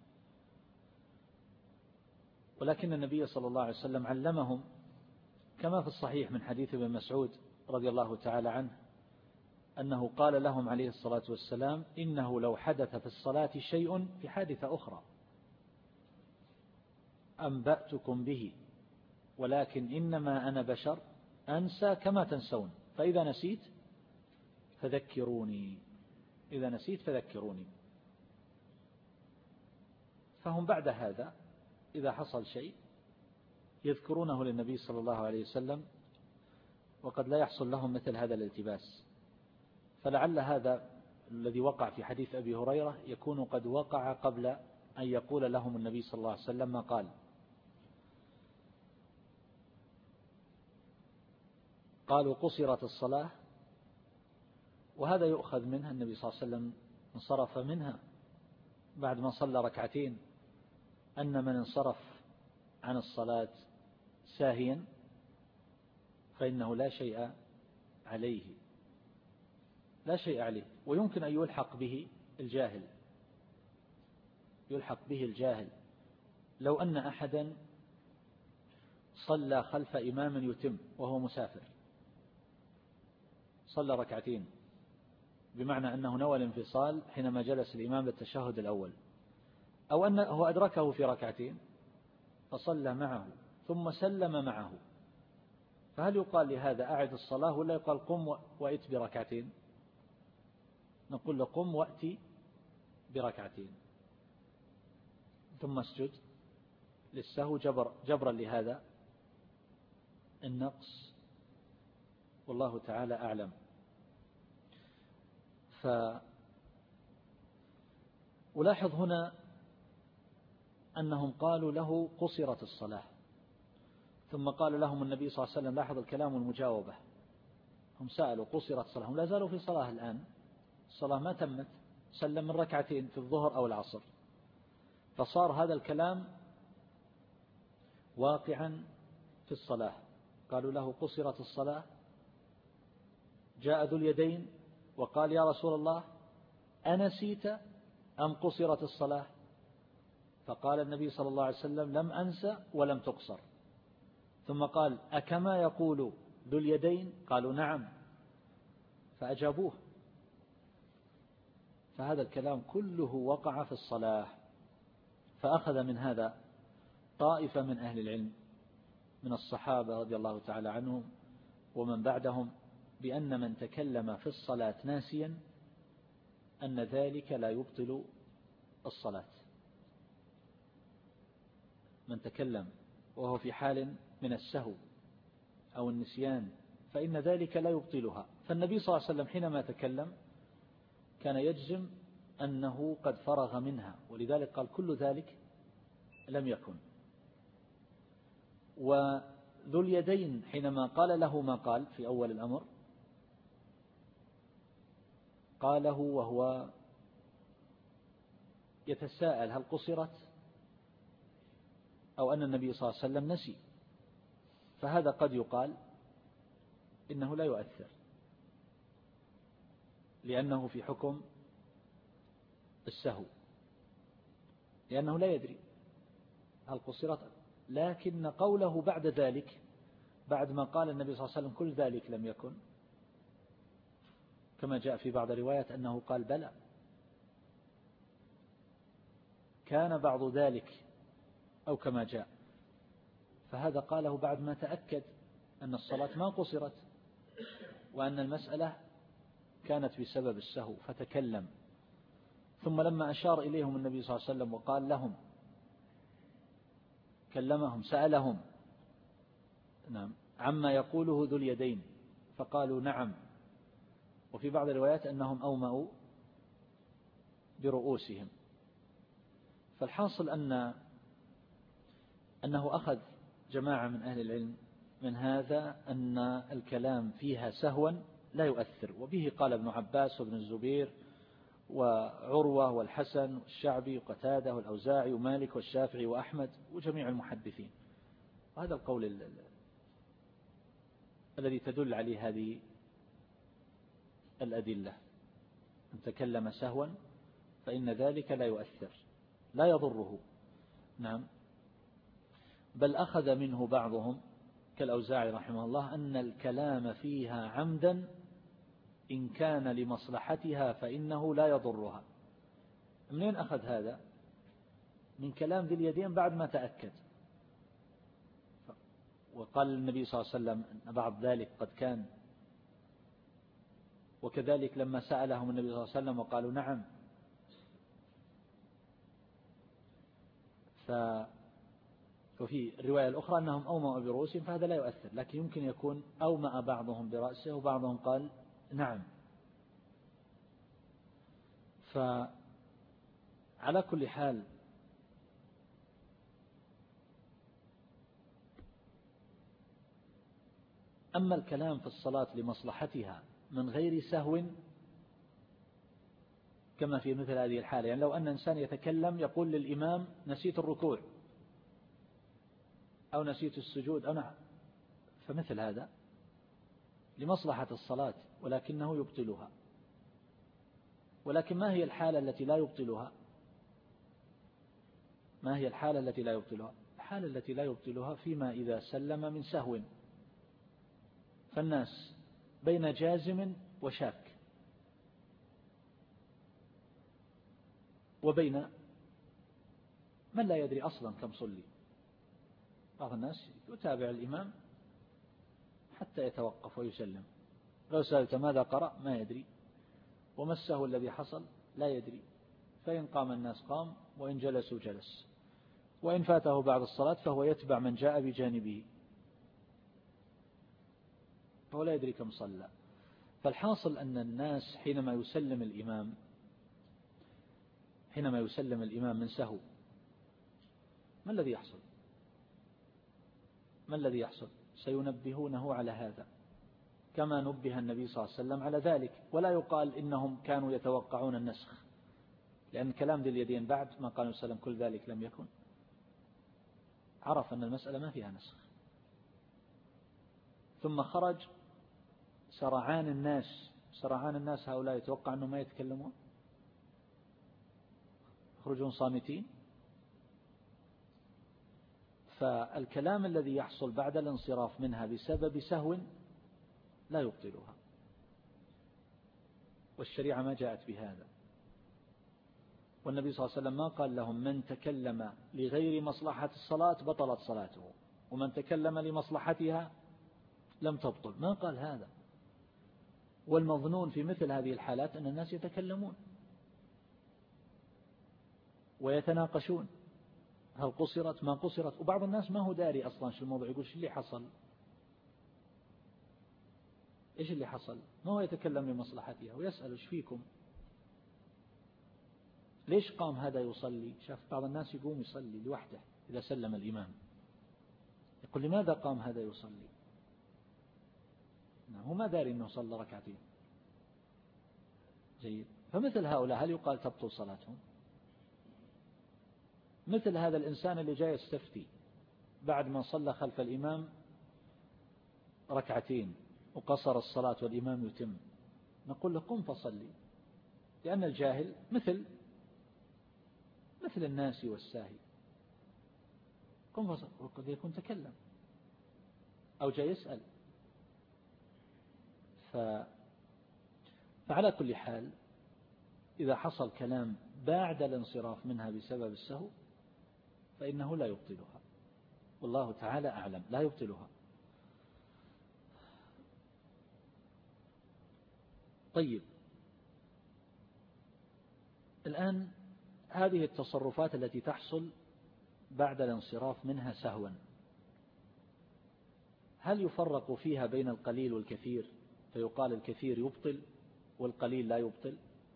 ولكن النبي صلى الله عليه وسلم علمهم كما في الصحيح من حديث ابن مسعود رضي الله تعالى عنه أنه قال لهم عليه الصلاة والسلام: إنه لو حدث في الصلاة شيء في حادثة أخرى أنبأتكم به، ولكن إنما أنا بشر أنسى كما تنسون، فإذا نسيت فذكروني إذا نسيت فذكروني. فهم بعد هذا إذا حصل شيء يذكرونه للنبي صلى الله عليه وسلم، وقد لا يحصل لهم مثل هذا الالتباس. فلعل هذا الذي وقع في حديث أبي هريرة يكون قد وقع قبل أن يقول لهم النبي صلى الله عليه وسلم ما قال. قالوا قصرت الصلاة، وهذا يؤخذ منها النبي صلى الله عليه وسلم انصرف منها بعد ما صلى ركعتين، أن من انصرف عن الصلاة ساهيا فإنه لا شيء عليه لا شيء عليه ويمكن أن يلحق به الجاهل يلحق به الجاهل لو أن أحدا صلى خلف إمام يتم وهو مسافر، صلى ركعتين، بمعنى أنه نوى الانفصال حينما جلس الإمام بالتشهد الأول، أو أنه أدركه في ركعتين فصلى معه ثم سلم معه، فهل يقال لهذا أعد الصلاة ولا يقال قم وأت بركعتين؟ نقول له قم وأتي بركعتين ثم اسجد للسهو جبر جبرا لهذا النقص، والله تعالى أعلم. فألاحظ هنا أنهم قالوا له قصرت الصلاة، ثم قال لهم النبي صلى الله عليه وسلم، لاحظ الكلام والمجاوبة، هم سألوا قصرت الصلاة، هم لا زالوا في صلاة الآن، الصلاة ما تمت، سلم من ركعتين في الظهر أو العصر، فصار هذا الكلام واقعا في الصلاة. قالوا له قصرت الصلاة، جاء ذو اليدين وقال يا رسول الله أنسيت أم قصرت الصلاة؟ فقال النبي صلى الله عليه وسلم لم أنسى ولم تقصر. ثم قال أكما يقول ذو اليدين؟ قالوا نعم، فأجابوه. فهذا الكلام كله وقع في الصلاة. فأخذ من هذا طائفة من أهل العلم من الصحابة رضي الله تعالى عنهم ومن بعدهم بأن من تكلم في الصلاة ناسيا أن ذلك لا يبطل الصلاة. من تكلم وهو في حال من السهو أو النسيان فإن ذلك لا يبطلها. فالنبي صلى الله عليه وسلم حينما تكلم كان يجزم أنه قد فرغ منها، ولذلك قال كل ذلك لم يكن. وذو اليدين حينما قال له ما قال في أول الأمر قاله وهو يتساءل هل قصرت أو أن النبي صلى الله عليه وسلم نسي، فهذا قد يقال إنه لا يؤثر لأنه في حكم السهو، لأنه لا يدري هل قصرت. لكن قوله بعد ذلك بعد ما قال النبي صلى الله عليه وسلم كل ذلك لم يكن، كما جاء في بعض الروايات أنه قال بلى كان بعض ذلك أو كما جاء، فهذا قاله بعد ما تأكد أن الصلاة ما قصرت وأن المسألة كانت بسبب السهو فتكلم. ثم لما أشار إليهم النبي صلى الله عليه وسلم وقال لهم كلمهم سألهم نعم عما يقوله ذو اليدين فقالوا نعم، وفي بعض الروايات أنهم أومأوا برؤوسهم. فالحاصل أن أنه أخذ جماعة من أهل العلم من هذا أن الكلام فيها سهوا لا يؤثر، وبه قال ابن عباس وابن الزبير وعروة والحسن والشعبي وقتادة والأوزاعي ومالك والشافعي وأحمد وجميع المحدثين. وهذا القول ال... الذي تدل عليه هذه الأدلة، أن تكلم سهوا فإن ذلك لا يؤثر لا يضره. نعم، بل أخذ منه بعضهم كالأوزاعي رحمه الله أن الكلام فيها عمدا إن كان لمصلحتها فإنه لا يضرها. منين أخذ هذا؟ من كلام ذي اليدين بعد ما تأكد، وقال النبي صلى الله عليه وسلم أن بعض ذلك قد كان، وكذلك لما سألهم النبي صلى الله عليه وسلم وقالوا نعم. ف وفي الرواية الأخرى أنهم أومأوا برؤوسهم، فهذا لا يؤثر، لكن يمكن يكون أومأ بعضهم برأسه وبعضهم قال نعم. فعلى كل حال أما الكلام في الصلاة لمصلحتها من غير سهو كما في مثل هذه الحالة، يعني لو أن إنسان يتكلم يقول للإمام نسيت الركوع أو نسيت السجود أو نعم، فمثل هذا لمصلحة الصلاة ولكنه يبطلها. ولكن ما هي الحالة التي لا يبطلها؟ ما هي الحالة التي لا يبطلها؟ الحالة التي لا يبطلها فيما إذا سلم من سهو، فالناس بين جازم وشاك وبين من لا يدري أصلا كم صلي. بعض الناس يتابع الإمام حتى يتوقف ويسلم، لو سألت ماذا قرأ ما يدري، وما السهو الذي حصل لا يدري، فإن قام الناس قام وإن جلسوا جلس، وإن فاته بعد الصلاة فهو يتبع من جاء بجانبه فهو لا يدري كم صلى. فالحاصل أن الناس حينما يسلم الإمام حينما يسلم الإمام من سهو ما الذي يحصل؟ ما الذي يحصل؟ سينبهونه على هذا كما نبه النبي صلى الله عليه وسلم على ذلك، ولا يقال إنهم كانوا يتوقعون النسخ، لأن كلام ذي اليدين بعد ما قال النبي صلى الله عليه وسلم كل ذلك لم يكن عرف أن المسألة ما فيها نسخ. ثم خرج سرعان الناس سرعان الناس هؤلاء يتوقع أنهم ما يتكلمون، يخرجون صامتين. فالكلام الذي يحصل بعد الانصراف منها بسبب سهو لا يبطلها، والشريعة ما جاءت بهذا. والنبي صلى الله عليه وسلم ما قال لهم من تكلم لغير مصلحة الصلاة بطلت صلاته، ومن تكلم لمصلحتها لم تبطل، ما قال هذا. والمظنون في مثل هذه الحالات أن الناس يتكلمون ويتناقشون، هل قصرت ما قصرت؟ وبعض الناس ما هو داري أصلا شو الموضوع، يقول شو اللي حصل، إيش اللي حصل، ما هو يتكلم لمصلحتها ويسأل إيش فيكم، ليش قام هذا يصلي؟ شاف بعض الناس يقوم يصلي لوحده إذا سلم الإمام، يقول لماذا قام هذا يصلي؟ نعم هو ما داري أنه صلى ركعتين. جيد. فمثل هؤلاء هل يقال تبطل صلاتهم؟ مثل هذا الإنسان اللي جاي يستفتي بعد ما صلى خلف الإمام ركعتين وقصر الصلاة والإمام يتم، نقول له قم فصلي، لأن الجاهل مثل مثل الناس والساهي، قم فصلي، وقد يكون تكلم أو جاي يسأل. ف... فعلى كل حال إذا حصل كلام بعد الانصراف منها بسبب السهو فإنه لا يبطلها، والله تعالى أعلم، لا يبطلها. طيب، الآن هذه التصرفات التي تحصل بعد الانصراف منها سهوا، هل يفرق فيها بين القليل والكثير فيقال الكثير يبطل والقليل لا يبطل؟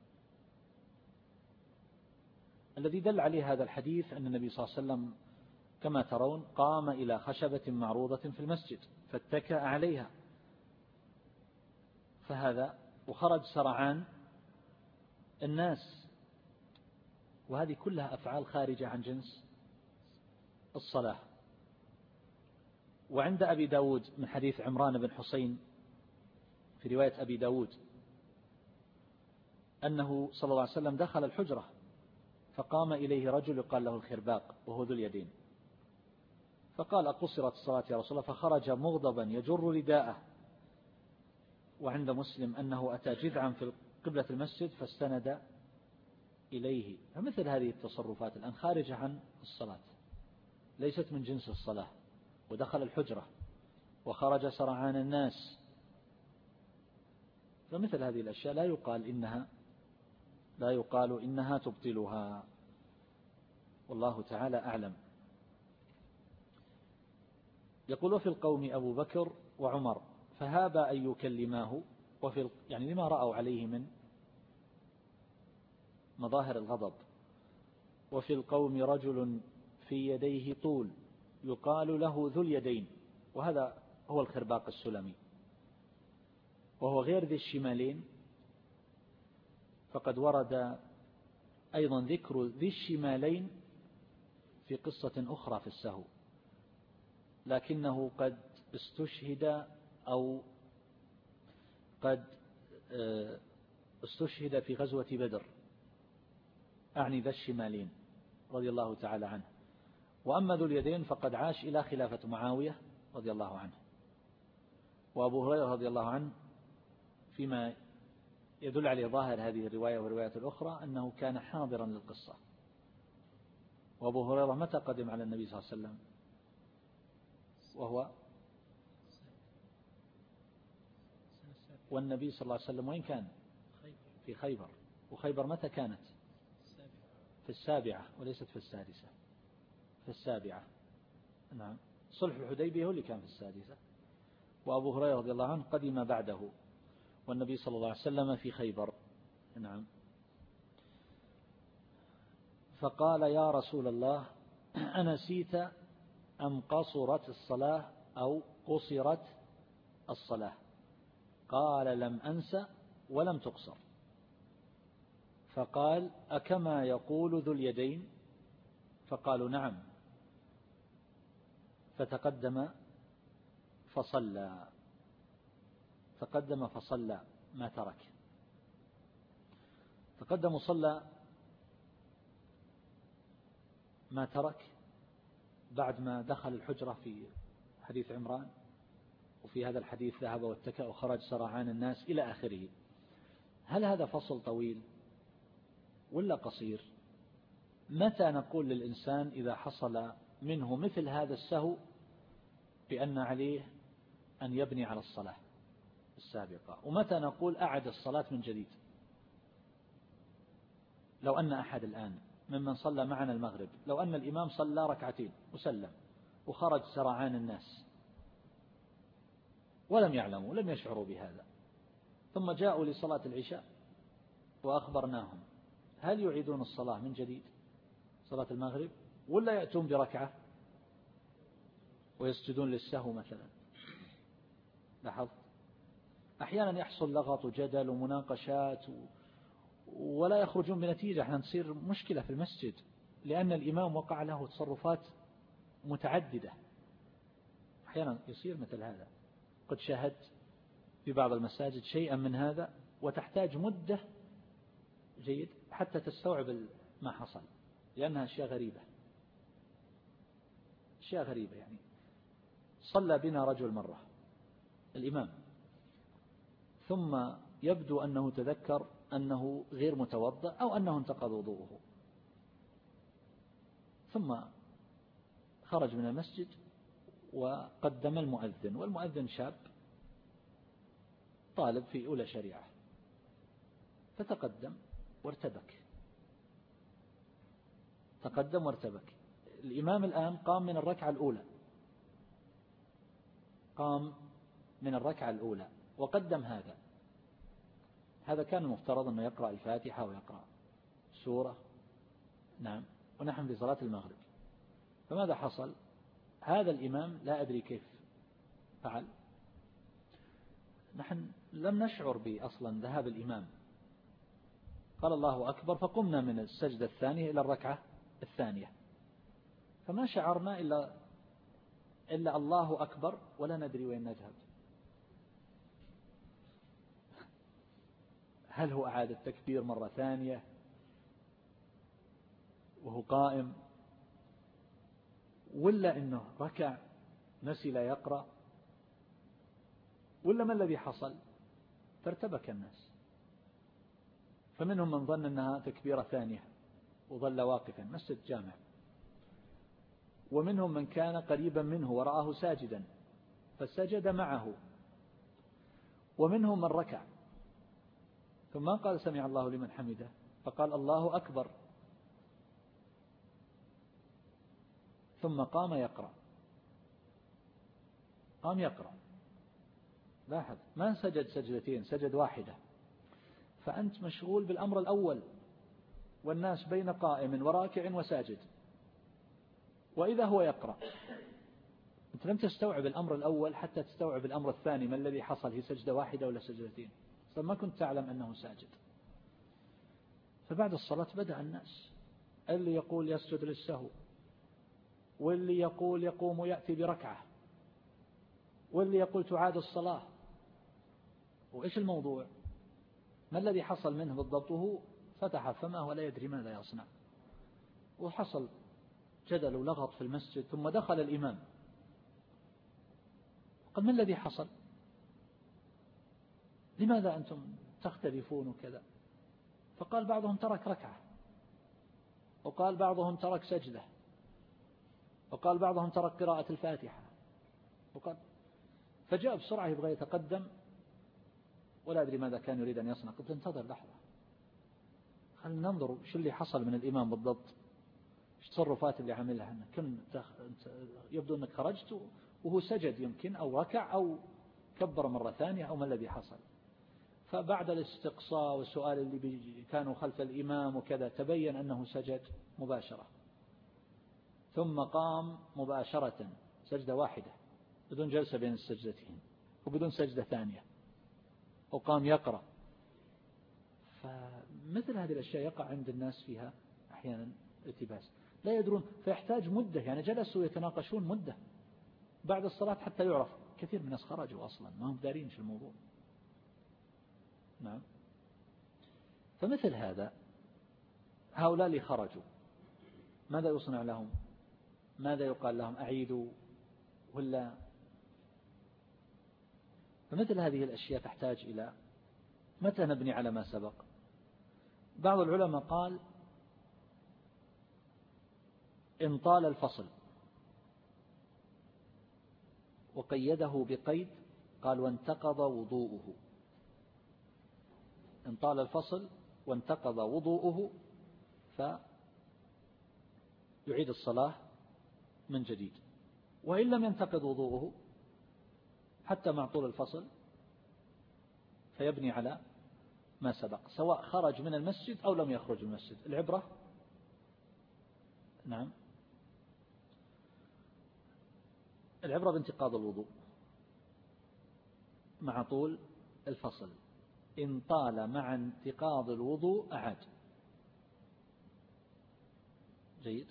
الذي دل عليه هذا الحديث أن النبي صلى الله عليه وسلم كما ترون قام إلى خشبة معروضة في المسجد فاتكأ عليها، فهذا وخرج سرعان الناس، وهذه كلها أفعال خارجة عن جنس الصلاة. وعند أبي داود من حديث عمران بن حسين في رواية أبي داود أنه صلى الله عليه وسلم دخل الحجرة فقام إليه رجل يقال له الخرباق وهو ذو اليدين، فقال أقصرت الصلاة يا رسول الله؟ فخرج مغضبا يجر رداءه. وعند مسلم أنه أتى جذعا في قبلة المسجد فاستند إليه. فمثل هذه التصرفات الآن خارجة عن الصلاة، ليست من جنس الصلاة، ودخل الحجرة وخرج سرعان الناس، فمثل هذه الأشياء لا يقال إنها لا يقال إنها تبطلها، والله تعالى أعلم. يقول وفي القوم أبو بكر وعمر فهابا أن يكلماه، وفي يعني لما رأوا عليه من مظاهر الغضب. وفي القوم رجل في يديه طول يقال له ذو اليدين، وهذا هو الخرباق السلمي، وهو غير ذي الشمالين، فقد ورد أيضا ذكر ذي الشمالين في قصة أخرى في السهو، لكنه قد استشهد أو قد استشهد في غزوة بدر، أعني ذا الشمالين رضي الله تعالى عنه. وأما ذو اليدين فقد عاش إلى خلافة معاوية رضي الله عنه. وأبو هريرة رضي الله عنه فيما يدل عليه ظاهر هذه الرواية والروايات الأخرى أنه كان حاضرا للقصة. وأبو هريرة متى قدم على النبي صلى الله عليه وسلم؟ وهو والنبي صلى الله عليه وسلم وين كان؟ في خيبر. وخيبر متى كانت؟ في السابعة وليست في السادسة، في السابعة. نعم، صلح الحديبية هو اللي كان في السادسة، وأبو هريرة رضي الله عنه قدم بعده، والنبي صلى الله عليه وسلم في خيبر. نعم. فقال يا رسول الله أنسيت أم قصرت الصلاة أو قصرت الصلاة؟ قال لم أنسى ولم تقصر. فقال أكما يقول ذو اليدين؟ فقالوا نعم. فتقدم فصلى تقدم فصلى ما ترك تقدم وصلى ما ترك بعد ما دخل الحجرة في حديث عمران، وفي هذا الحديث ذهب واتكأ وخرج سرعان الناس إلى آخره. هل هذا فصل طويل ولا قصير؟ متى نقول للإنسان إذا حصل منه مثل هذا السهو بأن عليه أن يبني على الصلاة السابقة، ومتى نقول أعد الصلاة من جديد؟ لو أن أحد الآن ممن صلى معنا المغرب، لو أن الإمام صلى ركعتين وسلم وخرج سرعان الناس ولم يعلموا، لم يشعروا بهذا، ثم جاءوا لصلاة العشاء وأخبرناهم، هل يعيدون الصلاة من جديد صلاة المغرب ولا يأتون بركعة ويسجدون للسهو مثلا؟ لاحظت أحيانا يحصل لغط وجدل ومناقشات ولا يخرجون بنتيجة، احنا نصير مشكلة في المسجد لأن الإمام وقع له تصرفات متعددة. أحيانا يصير مثل هذا، قد شاهدت في بعض المساجد شيئا من هذا وتحتاج مدة جيد حتى تستوعب ما حصل، لأنها أشياء غريبة أشياء غريبة يعني صلى بنا رجل مرة الإمام، ثم يبدو أنه تذكر أنه غير متوضأ أو أنه انتقض وضوءه، ثم خرج من المسجد وقدم المؤذن، والمؤذن شاب طالب في أولى شريعة، فتقدم وارتبك تقدم وارتبك الإمام الآن قام من الركعة الأولى قام من الركعة الأولى وقدم هذا هذا كان المفترض أنه يقرأ الفاتحة ويقرأ سورة، نعم، ونحن في صلاة المغرب. فماذا حصل؟ هذا الإمام لا أدري كيف فعل، نحن لم نشعر بأصلا ذهاب الإمام، قال الله أكبر فقمنا من السجدة الثانية إلى الركعة الثانية، فما شعرنا إلا إلا الله أكبر ولا ندري وين نذهب. هل هو أعاد التكبير مرة ثانية وهو قائم، ولا إنه ركع نسي لا يقرأ، ولا ما الذي حصل؟ فارتبك الناس، فمنهم من ظن أنها تكبيرة ثانية وظل واقفا مسجد جامع، ومنهم من كان قريبا منه ورآه ساجدا فسجد معه، ومنهم من ركع ثم قال سمع الله لمن حمده فقال الله أكبر، ثم قام يقرأ قام يقرأ لاحظ ما سجد سجدتين، سجد واحدة. فأنت مشغول بالأمر الأول والناس بين قائم وراكع وساجد، وإذا هو يقرأ أنت لم تستوعب الأمر الأول حتى تستوعب الأمر الثاني ما الذي حصل، هي سجدة واحدة ولا سجدتين، فما كنت تعلم أنه ساجد. فبعد الصلاة بدأ الناس اللي يقول يسجد للسهو، واللي يقول يقوم ويأتي بركعة، واللي يقول تعاد الصلاة. وإيش الموضوع؟ ما الذي حصل منه بالضبط؟ وهو فتح فمه ولا يدري ماذا يصنع، وحصل جدل ولغط في المسجد. ثم دخل الإمام قال ما الذي حصل؟ لماذا أنتم تختلفون وكذا؟ فقال بعضهم ترك ركعة، وقال بعضهم ترك سجدة، وقال بعضهم ترك قراءة الفاتحة، وقال فجاء بسرعة يبغى يتقدم ولا أدري ماذا كان يريد أن يصنع. قلت انتظر لحظة خلينا ننظر شو اللي حصل من الإمام بالضبط، ايش التصرفات اللي عملها. كنت يبدو أنك خرجت وهو سجد يمكن أو ركع أو كبر مرة ثانية أو ما الذي حصل. فبعد الاستقصاء والسؤال اللي كانوا خلف الإمام وكذا تبين أنه سجد مباشرة، ثم قام مباشرة سجدة واحدة بدون جلسة بين السجدتين وبدون سجدة ثانية، وقام يقرأ. فمثل هذه الأشياء يقع عند الناس فيها أحيانا التباس، لا يدرون، فيحتاج مدة، يعني جلسوا يتناقشون مدة بعد الصلاة حتى يعرف. كثير من الناس خرجوا أصلا ما هم دارين في الموضوع. نعم. فمثل هذا هؤلاء اللي خرجوا ماذا يصنع لهم؟ ماذا يقال لهم؟ أعيدوا ولا؟ فمثل هذه الأشياء تحتاج إلى متى نبني على ما سبق. بعض العلماء قال إن طال الفصل، وقيده بقيد قال وانتقض وضوءه. إن طال الفصل وانتقض وضوءه يعيد الصلاة من جديد، وإن لم ينتقض وضوءه حتى مع طول الفصل فيبني على ما سبق، سواء خرج من المسجد أو لم يخرج من المسجد. العبرة نعم العبرة بانتقاض الوضوء مع طول الفصل. إن طال مع انتقاض الوضوء أعاد. جيد.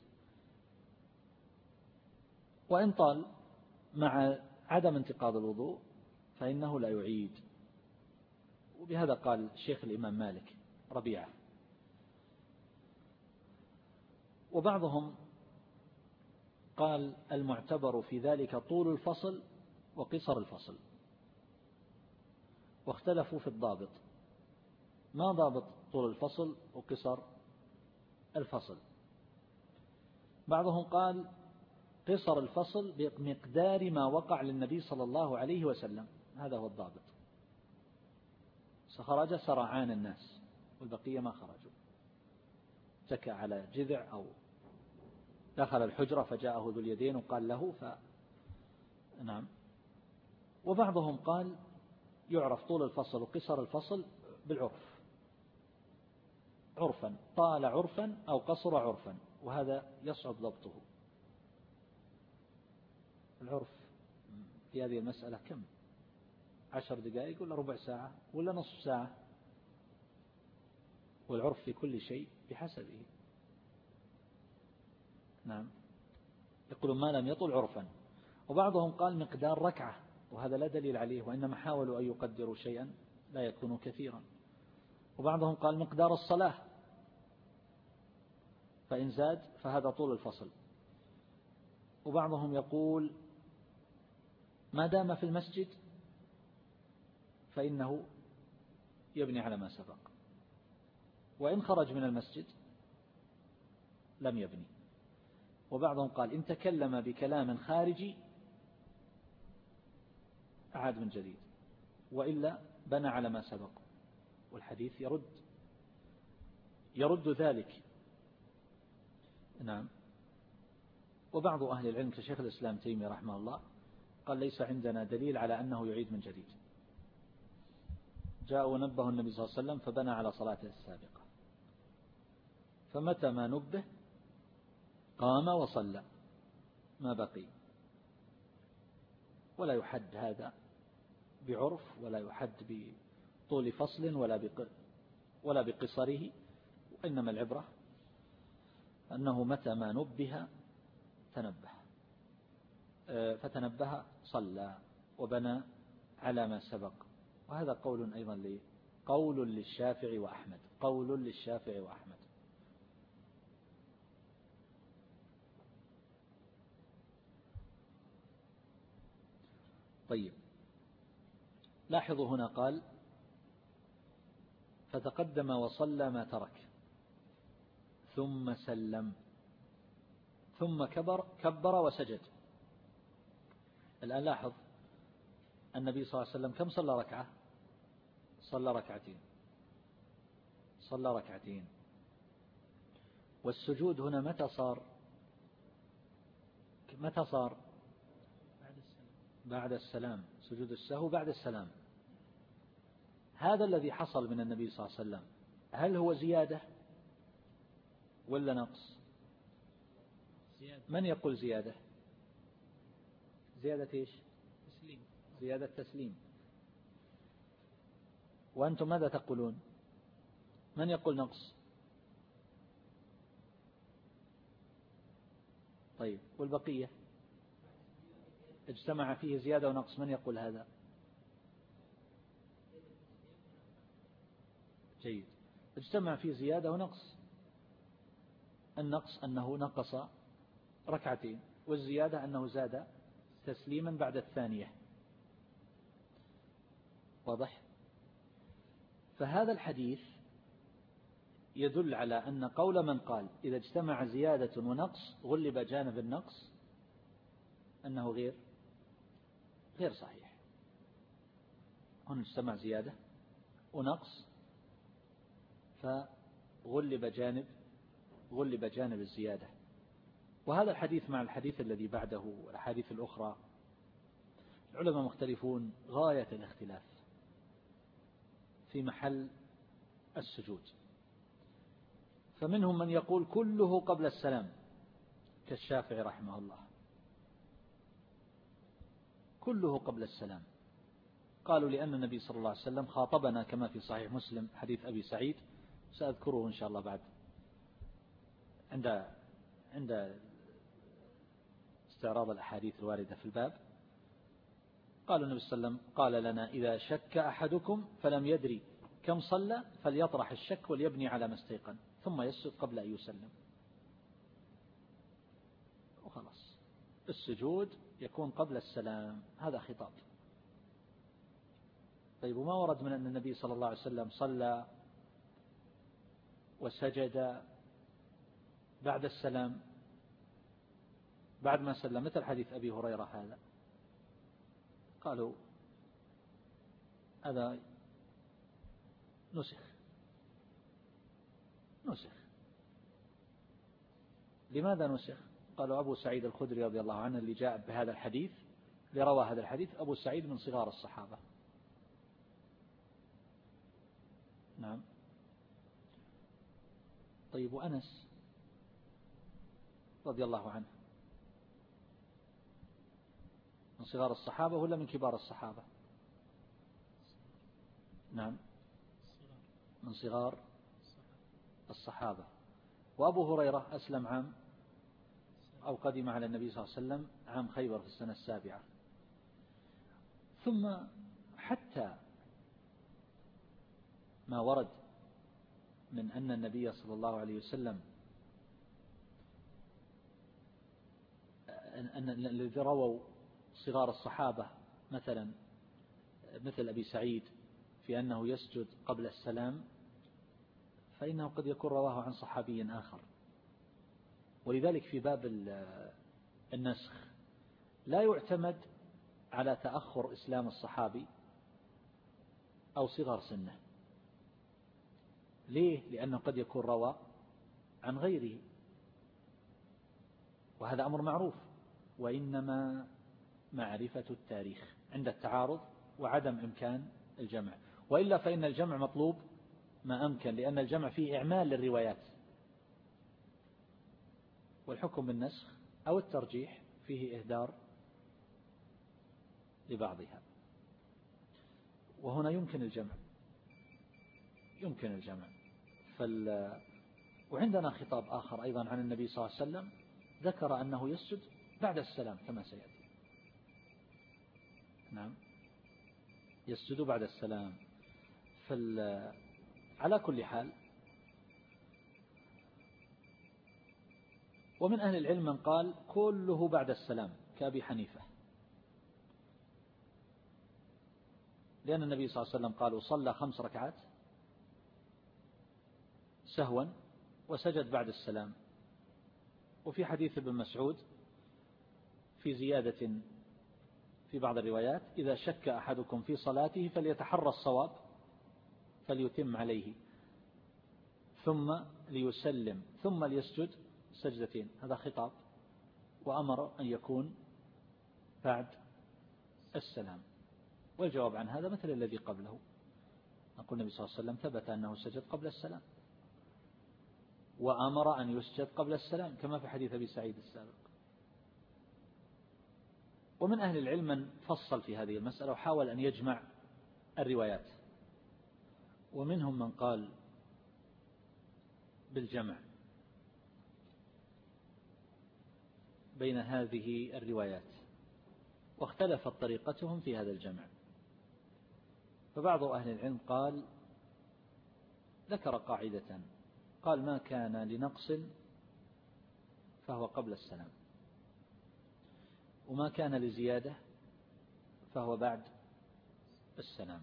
وإن طال مع عدم انتقاض الوضوء فإنه لا يعيد. وبهذا قال شيخ الإمام مالك ربيعة. وبعضهم قال المعتبر في ذلك طول الفصل وقصر الفصل، واختلفوا في الضابط، ما ضابط طول الفصل وقصر الفصل. بعضهم قال قصر الفصل بمقدار ما وقع للنبي صلى الله عليه وسلم، هذا هو الضابط. خرج سرعان الناس والبقية ما خرجوا، تكى على جذع أو دخل الحجرة فجاءه ذو اليدين وقال له ف... نعم. وبعضهم قال يعرف طول الفصل وقصر الفصل بالعرف، عرفا طال عرفا أو قصر عرفا، وهذا يصعب ضبطه. العرف في هذه المسألة كم؟ عشر دقائق ولا ربع ساعة ولا نصف ساعة؟ والعرف في كل شيء بحسبه. نعم. يقولون ما لم يطل عرفا. وبعضهم قال مقدار ركعة، وهذا لا دليل عليه، وإنما حاولوا أن يقدروا شيئا لا يكون كثيرا. وبعضهم قال مقدار الصلاة، فإن زاد فهذا طول الفصل. وبعضهم يقول ما دام في المسجد فإنه يبني على ما سبق، وإن خرج من المسجد لم يبني. وبعضهم قال إن تكلم بكلام خارجي أعاد من جديد، وإلا بنى على ما سبق، والحديث يرد يرد ذلك. نعم. وبعض أهل العلم كشيخ الإسلام تيمية رحمه الله قال ليس عندنا دليل على أنه يعيد من جديد. جاء ونبه النبي صلى الله عليه وسلم فبنى على صلاته السابقة، فمتى ما نبه قام وصلى ما بقي. ولا يحد هذا بعرف، ولا يحد بطول فصل ولا ولا بقصره، وإنما العبرة أنه متى ما نبه تنبه، فتنبه صلى وبنى على ما سبق. وهذا قول أيضا لي قول للشافعي وأحمد قول للشافعي وأحمد. طيب، لاحظوا هنا قال فتقدم وصلى ما ترك ثم سلم ثم كبر كبر وسجد. الآن لاحظ النبي صلى الله عليه وسلم كم صلى ركعة؟ صلى ركعتين صلى ركعتين والسجود هنا متى صار؟ متى صار؟ بعد السلام. سجود السهو بعد السلام. هذا الذي حصل من النبي صلى الله عليه وسلم هل هو زيادة ولا نقص؟ زيادة. من يقول زيادة؟ زيادة إيش؟ تسليم. زيادة تسليم. وأنتم ماذا تقولون؟ من يقول نقص؟ طيب، والبقية اجتمع فيه زيادة ونقص، من يقول هذا؟ جيد. اجتمع فيه زيادة ونقص. النقص أنه نقص ركعتين، والزيادة أنه زاد تسليما بعد الثانية. واضح؟ فهذا الحديث يدل على أن قول من قال إذا اجتمع زيادة ونقص غلب جانب النقص أنه غير غير صحيح. هنا اجتمع زيادة ونقص فغلب جانب غلب جانب الزيادة. وهذا الحديث مع الحديث الذي بعده والأحاديث الأخرى العلماء مختلفون غاية الاختلاف في محل السجود. فمنهم من يقول كله قبل السلام كالشافعي رحمه الله، كله قبل السلام. قالوا لأن النبي صلى الله عليه وسلم خاطبنا كما في صحيح مسلم حديث أبي سعيد، سأذكره إن شاء الله بعد عند عند استعراض الأحاديث الواردة في الباب. قال النبي صلى الله عليه وسلم قال لنا إذا شك أحدكم فلم يدري كم صلى فليطرح الشك وليبني على ما استيقن ثم يسجد قبل أن يسلم. وخلاص السجود يكون قبل السلام، هذا خطاب. طيب وما ورد من أن النبي صلى الله عليه وسلم صلى وسجد بعد السلام بعد ما سلم، مثل حديث أبي هريرة هذا؟ قالوا هذا نسخ نسخ لماذا نسخ؟ قالوا أبو سعيد الخدري رضي الله عنه اللي جاء بهذا الحديث، اللي روى هذا الحديث أبو سعيد من صغار الصحابة. نعم. طيب وأنس رضي الله عنه من صغار الصحابة ولا من كبار الصحابة؟ نعم من صغار الصحابة. وأبو هريرة أسلم عام أو قدم على النبي صلى الله عليه وسلم عام خيبر في السنة السابعة. ثم حتى ما ورد من أن النبي صلى الله عليه وسلم أن الذي رووا صغار الصحابة مثلا مثل أبي سعيد في أنه يسجد قبل السلام، فإنه قد يكون رواه عن صحابي آخر. ولذلك في باب النسخ لا يعتمد على تأخر إسلام الصحابي أو صغر سنه. ليه؟ لأنه قد يكون روى عن غيره، وهذا أمر معروف. وإنما معرفة التاريخ عند التعارض وعدم إمكان الجمع، وإلا فإن الجمع مطلوب ما أمكن، لأن الجمع فيه إعمال للروايات، والحكم بالنسخ أو الترجيح فيه إهدار لبعضها. وهنا يمكن الجمع يمكن الجمع فال... وعندنا خطاب آخر أيضا عن النبي صلى الله عليه وسلم ذكر أنه يسجد بعد السلام كما سيأتي. نعم يسجد بعد السلام. فال... على كل حال، ومن أهل العلم من قال كله بعد السلام كأبي حنيفة، لأن النبي صلى الله عليه وسلم قال صلى خمس ركعات سهوا وسجد بعد السلام. وفي حديث ابن مسعود في زيادة في بعض الروايات إذا شك أحدكم في صلاته فليتحرى الصواب فليتم عليه ثم ليسلم ثم ليسجد سجدتين. هذا خطاب، وأمر أن يكون بعد السلام. والجواب عن هذا مثل الذي قبله، نقول النبي صلى الله عليه وسلم ثبت أنه سجد قبل السلام، وأمر أن يسجد قبل السلام كما في حديث أبي سعيد السابق. ومن أهل العلم من فصل في هذه المسألة وحاول أن يجمع الروايات، ومنهم من قال بالجمع بين هذه الروايات، واختلفت طريقتهم في هذا الجمع. فبعض أهل العلم قال ذكر قاعدة، قال ما كان لنقص فهو قبل السلام، وما كان لزيادة فهو بعد السلام.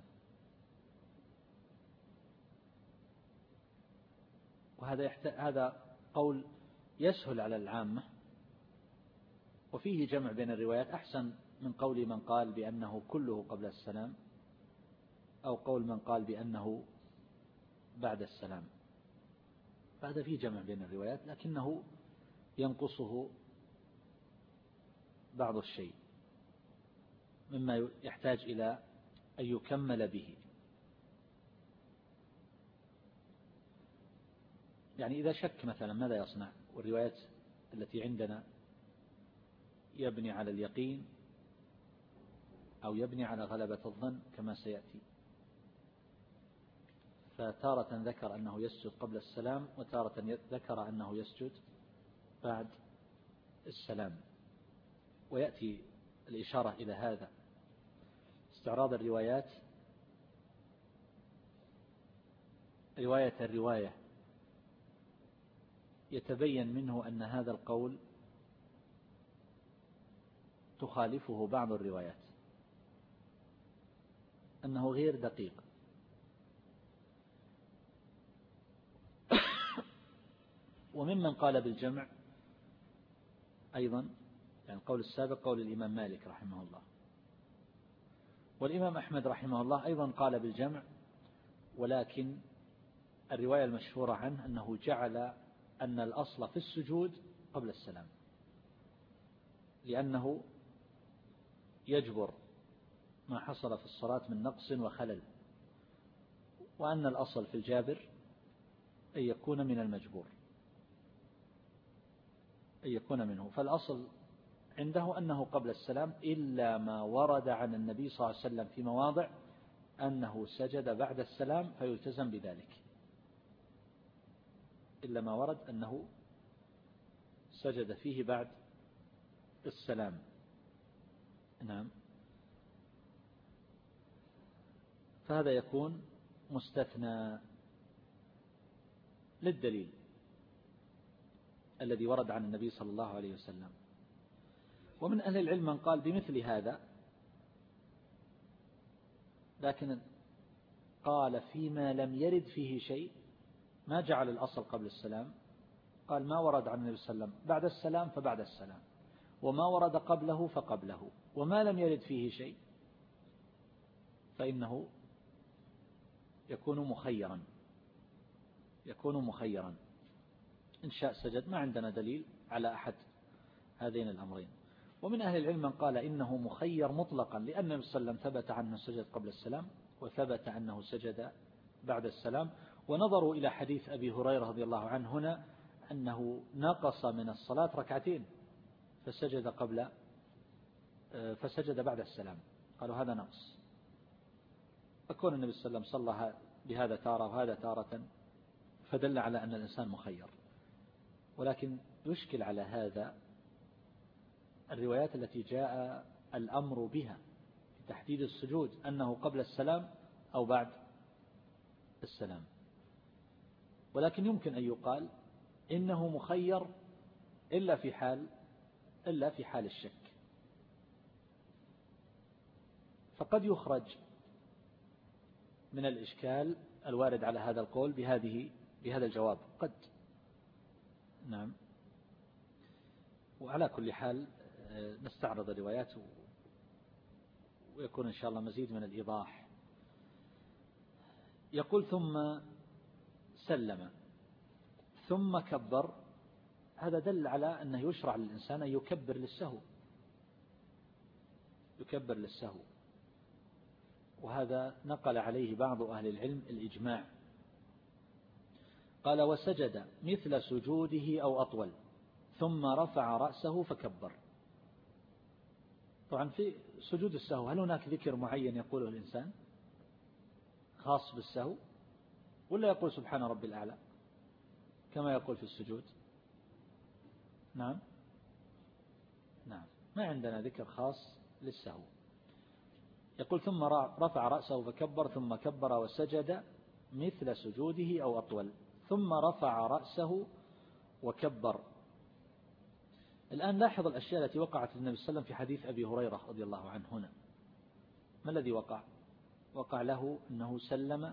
وهذا يحت... هذا قول يسهل على العامة، وفيه جمع بين الروايات أحسن من قول من قال بأنه كله قبل السلام أو قول من قال بأنه بعد السلام. فهذا فيه جمع بين الروايات، لكنه ينقصه بعض الشيء مما يحتاج إلى أن يكمل به. يعني إذا شك مثلا ماذا يصنع؟ والروايات التي عندنا يبني على اليقين أو يبني على غلبة الظن كما سيأتي. فتارة ذكر أنه يسجد قبل السلام، وتارة ذكر أنه يسجد بعد السلام. ويأتي الإشارة إلى هذا استعراض الروايات، رواية الرواية يتبين منه أن هذا القول تخالفه بعض الروايات، أنه غير دقيق. وممن قال بالجمع أيضا، يعني القول السابق قول الإمام مالك رحمه الله، والإمام أحمد رحمه الله أيضا قال بالجمع، ولكن الرواية المشهورة عنه أنه جعل أن الأصل في السجود قبل السلام، لأنه يجبر ما حصل في الصلاة من نقص وخلل، وأن الأصل في الجابر أن يكون من المجبور، أن يكون منه. فالأصل عنده أنه قبل السلام، إلا ما ورد عن النبي صلى الله عليه وسلم في مواضع أنه سجد بعد السلام فيلتزم بذلك، إلا ما ورد أنه سجد فيه بعد السلام. نعم. فهذا يكون مستثنى للدليل الذي ورد عن النبي صلى الله عليه وسلم. ومن أهل العلم من قال بمثل هذا، لكن قال فيما لم يرد فيه شيء، ما جعل الأصل قبل السلام، قال ما ورد عن النبي صلى الله عليه وسلم بعد السلام فبعد السلام، وما ورد قبله فقبله، وما لم يرد فيه شيء فإنه يكون مخيرا، يكون مخيرا إن شاء سجد. ما عندنا دليل على أحد هذين الأمرين. ومن أهل العلم من قال إنه مخير مطلقا، لأن النبي صلى الله عليه وسلم ثبت عنه سجد قبل السلام، وثبت أنه سجد بعد السلام. ونظروا إلى حديث أبي هريرة رضي الله عنه هنا أنه نقص من الصلاة ركعتين فسجد قبل فسجد بعد السلام، قالوا هذا نقص. فكون النبي صلى الله عليه وسلم صلى بهذا تارة وهذا تارة فدل على أن الإنسان مخير. ولكن يشكل على هذا الروايات التي جاء الأمر بها في تحديد السجود أنه قبل السلام أو بعد السلام. ولكن يمكن أن يقال إنه مخير إلا في حال إلا في حال الشك. فقد يخرج من الإشكال الوارد على هذا القول بهذه بهذا الجواب قد. نعم. وعلى كل حال نستعرض الروايات ويكون إن شاء الله مزيد من الإيضاح. يقول ثم سلم ثم كبر، هذا دل على أنه يشرع للإنسان أن يكبر للسهو، يكبر للسهو. وهذا نقل عليه بعض أهل العلم الإجماع. قال وسجد مثل سجوده أو أطول ثم رفع رأسه فكبر. طبعا في سجود السهو هل هناك ذكر معين يقوله الإنسان خاص بالسهو، ولا يقول سبحان ربي الأعلى كما يقول في السجود؟ نعم نعم ما عندنا ذكر خاص للسهو. يقول ثم رفع رأسه فكبر ثم كبر وسجد مثل سجوده أو أطول ثم رفع رأسه وكبر. الآن لاحظ الأشياء التي وقعت للنبي صلى الله عليه وسلم في حديث أبي هريرة رضي الله عنه هنا. ما الذي وقع؟ وقع له أنه سلم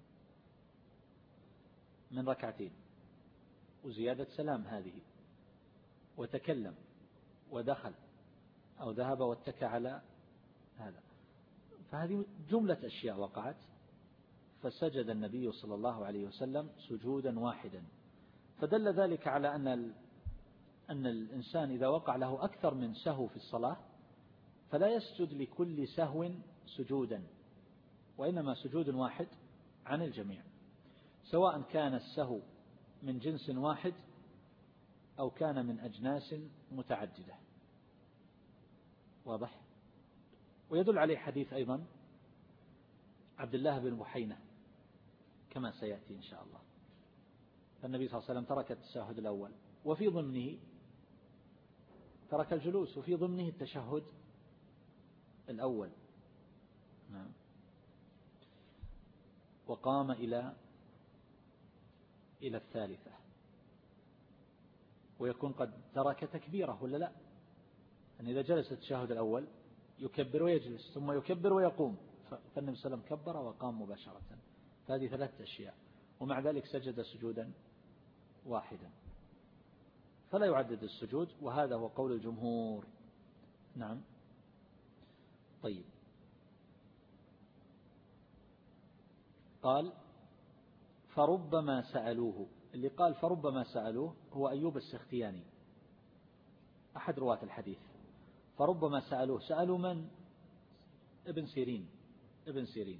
من ركعتين وزيادة سلام هذه، وتكلم ودخل أو ذهب واتكى على هذا. فهذه جملة أشياء وقعت، فسجد النبي صلى الله عليه وسلم سجودا واحدا. فدل ذلك على أن أن الإنسان إذا وقع له أكثر من سهو في الصلاة فلا يسجد لكل سهو سجودا، وإنما سجود واحد عن الجميع، سواء كان السهو من جنس واحد أو كان من أجناس متعددة. واضح؟ ويدل عليه حديث أيضا عبد الله بن بحينة كما سيأتي إن شاء الله. النبي صلى الله عليه وسلم ترك التشهد الأول وفي ضمنه ترك الجلوس وفي ضمنه التشهد الأول. نعم. وقام إلى إلى الثالثة، ويكون قد ترك تكبيره ولا لا؟ أن إذا جلس التشهد الأول يكبر ويجلس ثم يكبر ويقوم، فالنبي صلى الله عليه وسلم كبر وقام مباشرة، فهذه ثلاثة أشياء، ومع ذلك سجد سجودا واحدا، فلا يعدد السجود، وهذا هو قول الجمهور. نعم. طيب، قال فربما سألوه. اللي قال فربما سألوه هو أيوب السختياني أحد رواة الحديث. فربما سألوه، سألوا من؟ ابن سيرين ابن سيرين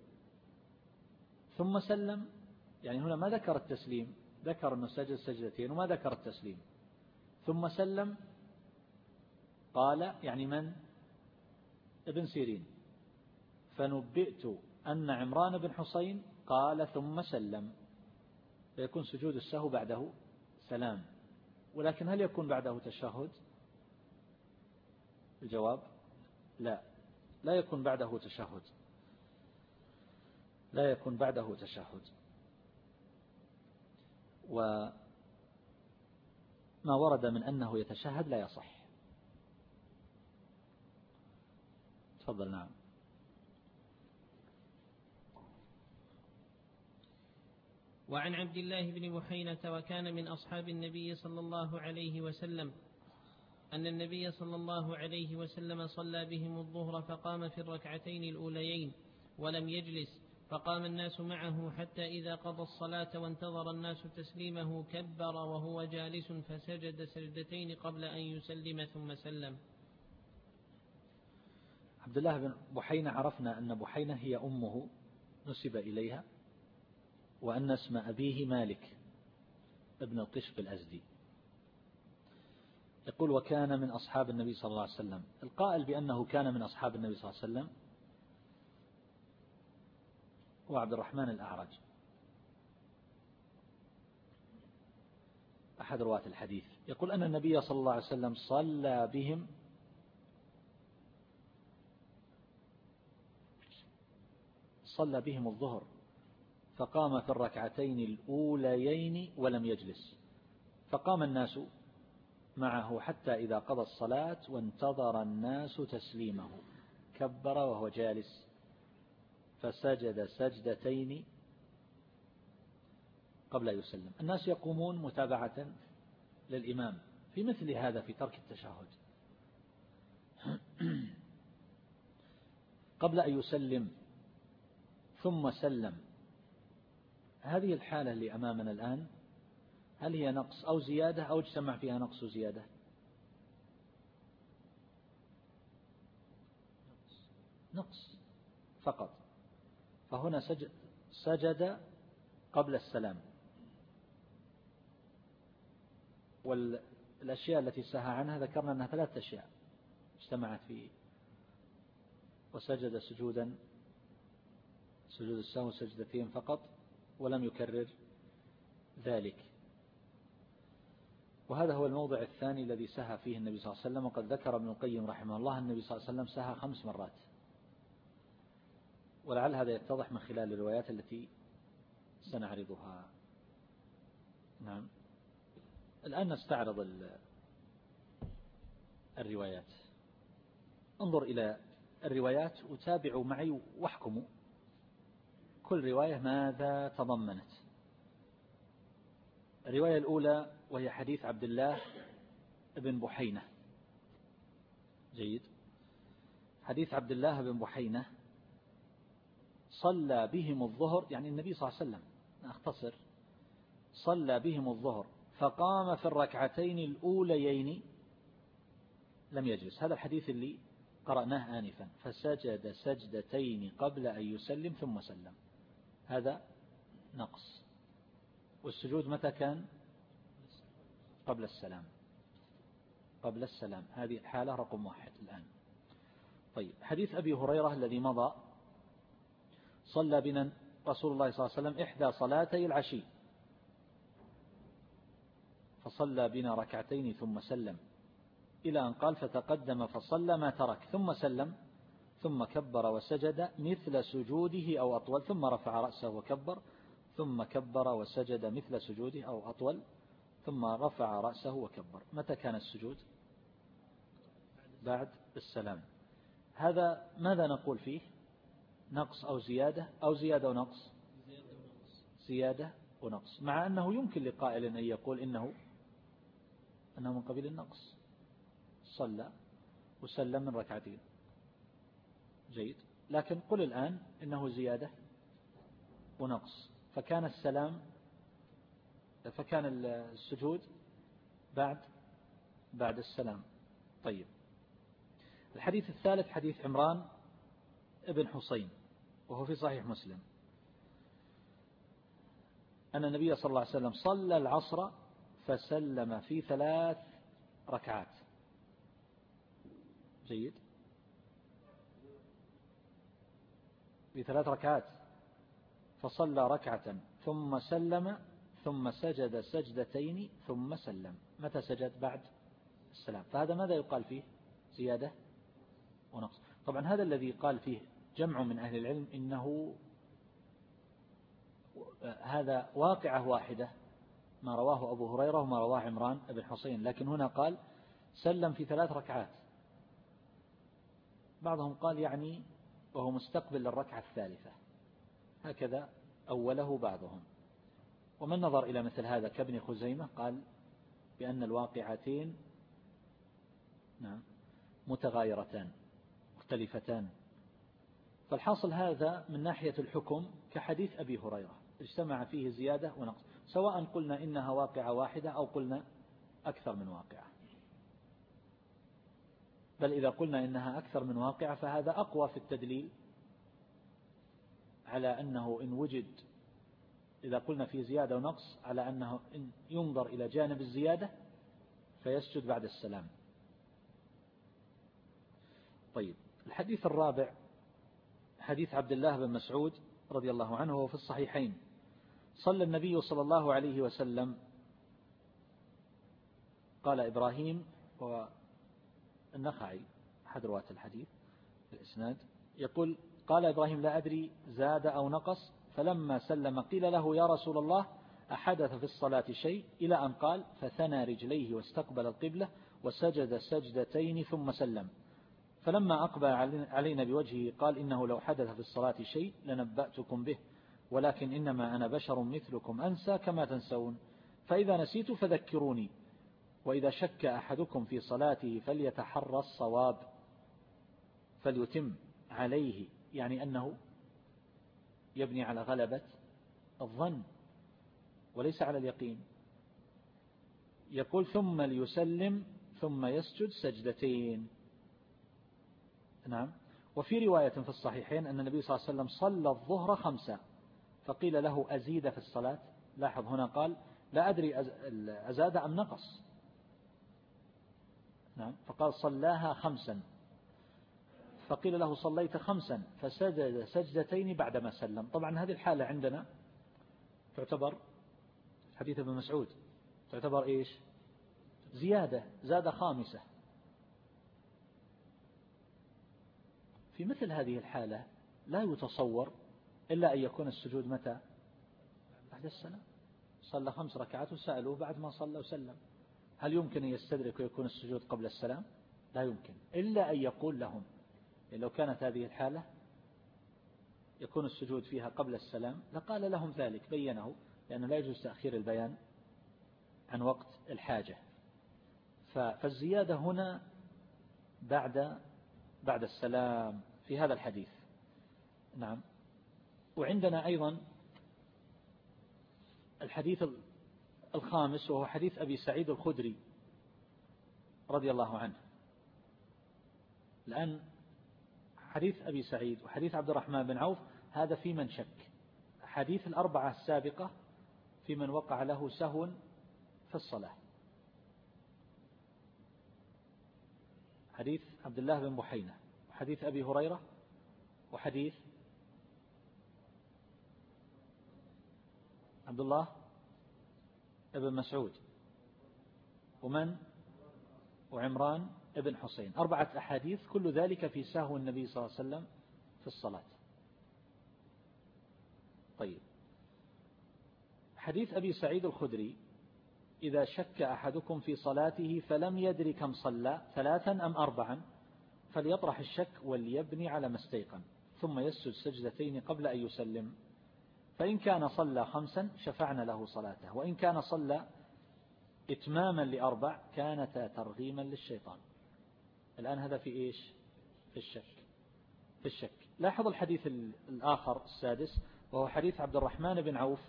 ثم سلم، يعني هنا ما ذكر التسليم، ذكر أنه سجد سجدتين وما ذكر التسليم. ثم سلم قال يعني من؟ ابن سيرين. فنبئت أن عمران بن حسين قال ثم سلم، فيكون سجود السهو بعده سلام، ولكن هل يكون بعده تشهد؟ الجواب لا، لا يكون بعده تشهد، لا يكون بعده تشهد. وما ورد من أنه يتشهد لا يصح. تفضل. نعم. وعن عبد الله بن بحينة وكان من أصحاب النبي صلى الله عليه وسلم أن النبي صلى الله عليه وسلم صلى بهم الظهر فقام في الركعتين الأوليين ولم يجلس، فقام الناس معه حتى إذا قضى الصلاة وانتظر الناس تسليمه كبر وهو جالس فسجد سجدتين قبل أن يسلم ثم سلم. عبد الله بن بحينة عرفنا أن بحينة هي أمه نسب إليها، وأن اسم أبيه مالك ابن القشب الأزدي. يقول وكان من أصحاب النبي صلى الله عليه وسلم. القائل بأنه كان من أصحاب النبي صلى الله عليه وسلم هو عبد الرحمن الأعرج أحد رواة الحديث. يقول أن النبي صلى الله عليه وسلم صلى بهم صلى بهم الظهر فقام في الركعتين الأوليين ولم يجلس، فقام الناس معه حتى إذا قضى الصلاة وانتظر الناس تسليمه كبر وهو جالس فسجد سجدتين قبل أن يسلم. الناس يقومون متابعة للإمام في مثل هذا في ترك التشهد قبل أن يسلم ثم سلم. هذه الحالة اللي أمامنا الآن هل هي نقص أو زيادة أو اجتمع فيها نقص وزيادة؟ نقص فقط. فهنا سجد, سجد قبل السلام، والأشياء التي سهى عنها ذكرنا أنها ثلاث أشياء اجتمعت فيه، وسجد سجودا سجود السهو سجدتين فقط ولم يكرر ذلك. وهذا هو الموضع الثاني الذي سهى فيه النبي صلى الله عليه وسلم. وقد ذكر ابن القيم رحمه الله النبي صلى الله عليه وسلم سهى خمس مرات، ولعل هذا يتضح من خلال الروايات التي سنعرضها. نعم. الآن نستعرض الروايات. انظر إلى الروايات وتابعوا معي واحكموا كل رواية ماذا تضمنت. الرواية الأولى وهي حديث عبد الله بن بحينة. جيد. حديث عبد الله بن بحينة صلى بهم الظهر، يعني النبي صلى الله عليه وسلم، أختصر، صلى بهم الظهر فقام في الركعتين الأوليين لم يجلس. هذا الحديث اللي قرأناه آنفا، فسجد سجدتين قبل أن يسلم ثم سلم، هذا نقص. والسجود متى كان؟ قبل السلام، قبل السلام، هذه الحالة رقم واحد الآن. طيب، حديث أبي هريرة الذي مضى: صلى بنا رسول الله صلى الله عليه وسلم إحدى صلاتي العشي فصلى بنا ركعتين ثم سلم، إلى أن قال: فتقدم فصلى ما ترك ثم سلم، ثم كبر وسجد مثل سجوده أو أطول، ثم رفع رأسه وكبر، ثم كبر وسجد مثل سجوده أو أطول، ثم رفع رأسه وكبر. متى كان السجود؟ بعد السلام. هذا ماذا نقول فيه؟ نقص أو زيادة؟ أو زيادة ونقص؟ زيادة ونقص، مع أنه يمكن لقائل أن يقول إنه أنه من قبيل النقص، صلى وسلم من ركعتين، جيد، لكن قل الآن إنه زيادة ونقص، فكان السلام فكان السجود بعد بعد السلام. طيب، الحديث الثالث حديث عمران ابن حسين، وهو في صحيح مسلم، أن النبي صلى الله عليه وسلم صلى العصر فسلم في ثلاث ركعات، جيد، في ثلاث ركعات، فصلى ركعة ثم سلم ثم سجد سجدتين ثم سلم. متى سجد؟ بعد السلام. فهذا ماذا يقال فيه؟ زيادة ونقص. طبعا هذا الذي قال فيه جمع من أهل العلم إنه هذا واقعة واحدة، ما رواه أبو هريرة وما رواه عمران بن حسين، لكن هنا قال سلم في ثلاث ركعات. بعضهم قال يعني وهو مستقبل للركعة الثالثة، هكذا أوله بعضهم. ومن نظر إلى مثل هذا كابن خزيمة قال بأن الواقعتين نعم متغايرتان مختلفتان. فالحاصل هذا من ناحية الحكم كحديث أبي هريرة، اجتمع فيه زيادة ونقص، سواء قلنا إنها واقعة واحدة أو قلنا أكثر من واقعة. بل إذا قلنا إنها أكثر من واقعة فهذا أقوى في التدليل على أنه إن وجد، إذا قلنا في زيادة ونقص، على أنه إن ينظر إلى جانب الزيادة فيسجد بعد السلام. طيب، الحديث الرابع حديث عبد الله بن مسعود رضي الله عنه، وهو في الصحيحين: صلى النبي صلى الله عليه وسلم، قال إبراهيم والنخعي أحد رواة الحديث الإسناد يقول: قال إبراهيم: لا أدري زاد أو نقص، فلما سلم قيل له: يا رسول الله أحدث في الصلاة شيء؟ إلى أن قال: فثنى رجليه واستقبل القبلة وسجد سجدتين ثم سلم. فلما أقبل علينا بوجهه قال: إنه لو حدث في الصلاة شيء لنبأتكم به، ولكن إنما أنا بشر مثلكم أنسى كما تنسون، فإذا نسيت فذكروني، وإذا شك أحدكم في صلاته فليتحرى الصواب فليتم عليه، يعني أنه يبني على غلبة الظن وليس على اليقين. يقول: ثم ليسلم ثم يسجد سجدتين. نعم. وفي رواية في الصحيحين أن النبي صلى الله عليه وسلم صلى الظهر خمسة، فقيل له: أزيد في الصلاة؟ لاحظ هنا قال: لا أدري أزاد أم نقص. نعم. فقال: صلاها خمسا، فقيل له: صليت خمسا، فسجد سجدتين بعدما سلم. طبعا هذه الحالة عندنا تعتبر حديث ابن مسعود تعتبر إيش؟ زيادة، زاد خامسة. في مثل هذه الحالة لا يتصور إلا أن يكون السجود متى؟ بعد السلام. صلى خمس ركعات وسألوه بعد ما صلى وسلم، هل يمكن أن يستدرك ويكون السجود قبل السلام؟ لا يمكن، إلا أن يقول لهم. لو كانت هذه الحالة يكون السجود فيها قبل السلام لقال لهم ذلك، بينه، لأنه لا يجوز تأخير البيان عن وقت الحاجة. فالزيادة هنا بعد بعد السلام في هذا الحديث. نعم. وعندنا أيضا الحديث الخامس وهو حديث أبي سعيد الخدري رضي الله عنه. الآن حديث أبي سعيد وحديث عبد الرحمن بن عوف هذا في من شك. حديث الأربعة السابقة في من وقع له سهو في الصلاة. حديث عبد الله بن بحينة وحديث أبي هريرة وحديث عبد الله ابن مسعود ومن وعمران ابن حسين. أربعة أحاديث كل ذلك في سهو النبي صلى الله عليه وسلم في الصلاة. طيب، حديث أبي سعيد الخدري إذا شك أحدكم في صلاته فلم يدر كم صلى ثلاثا أم أربعا فليطرح الشك وليبني على ما استيقن ثم يسجد سجدتين قبل أن يسلم، فإن كان صلى خمسا شفعنا له صلاته، وإن كان صلى إتماما لأربع كانتا ترغيما للشيطان. الآن هذا في إيش؟ في الشك. في الشك. لاحظ الحديث الآخر السادس وهو حديث عبد الرحمن بن عوف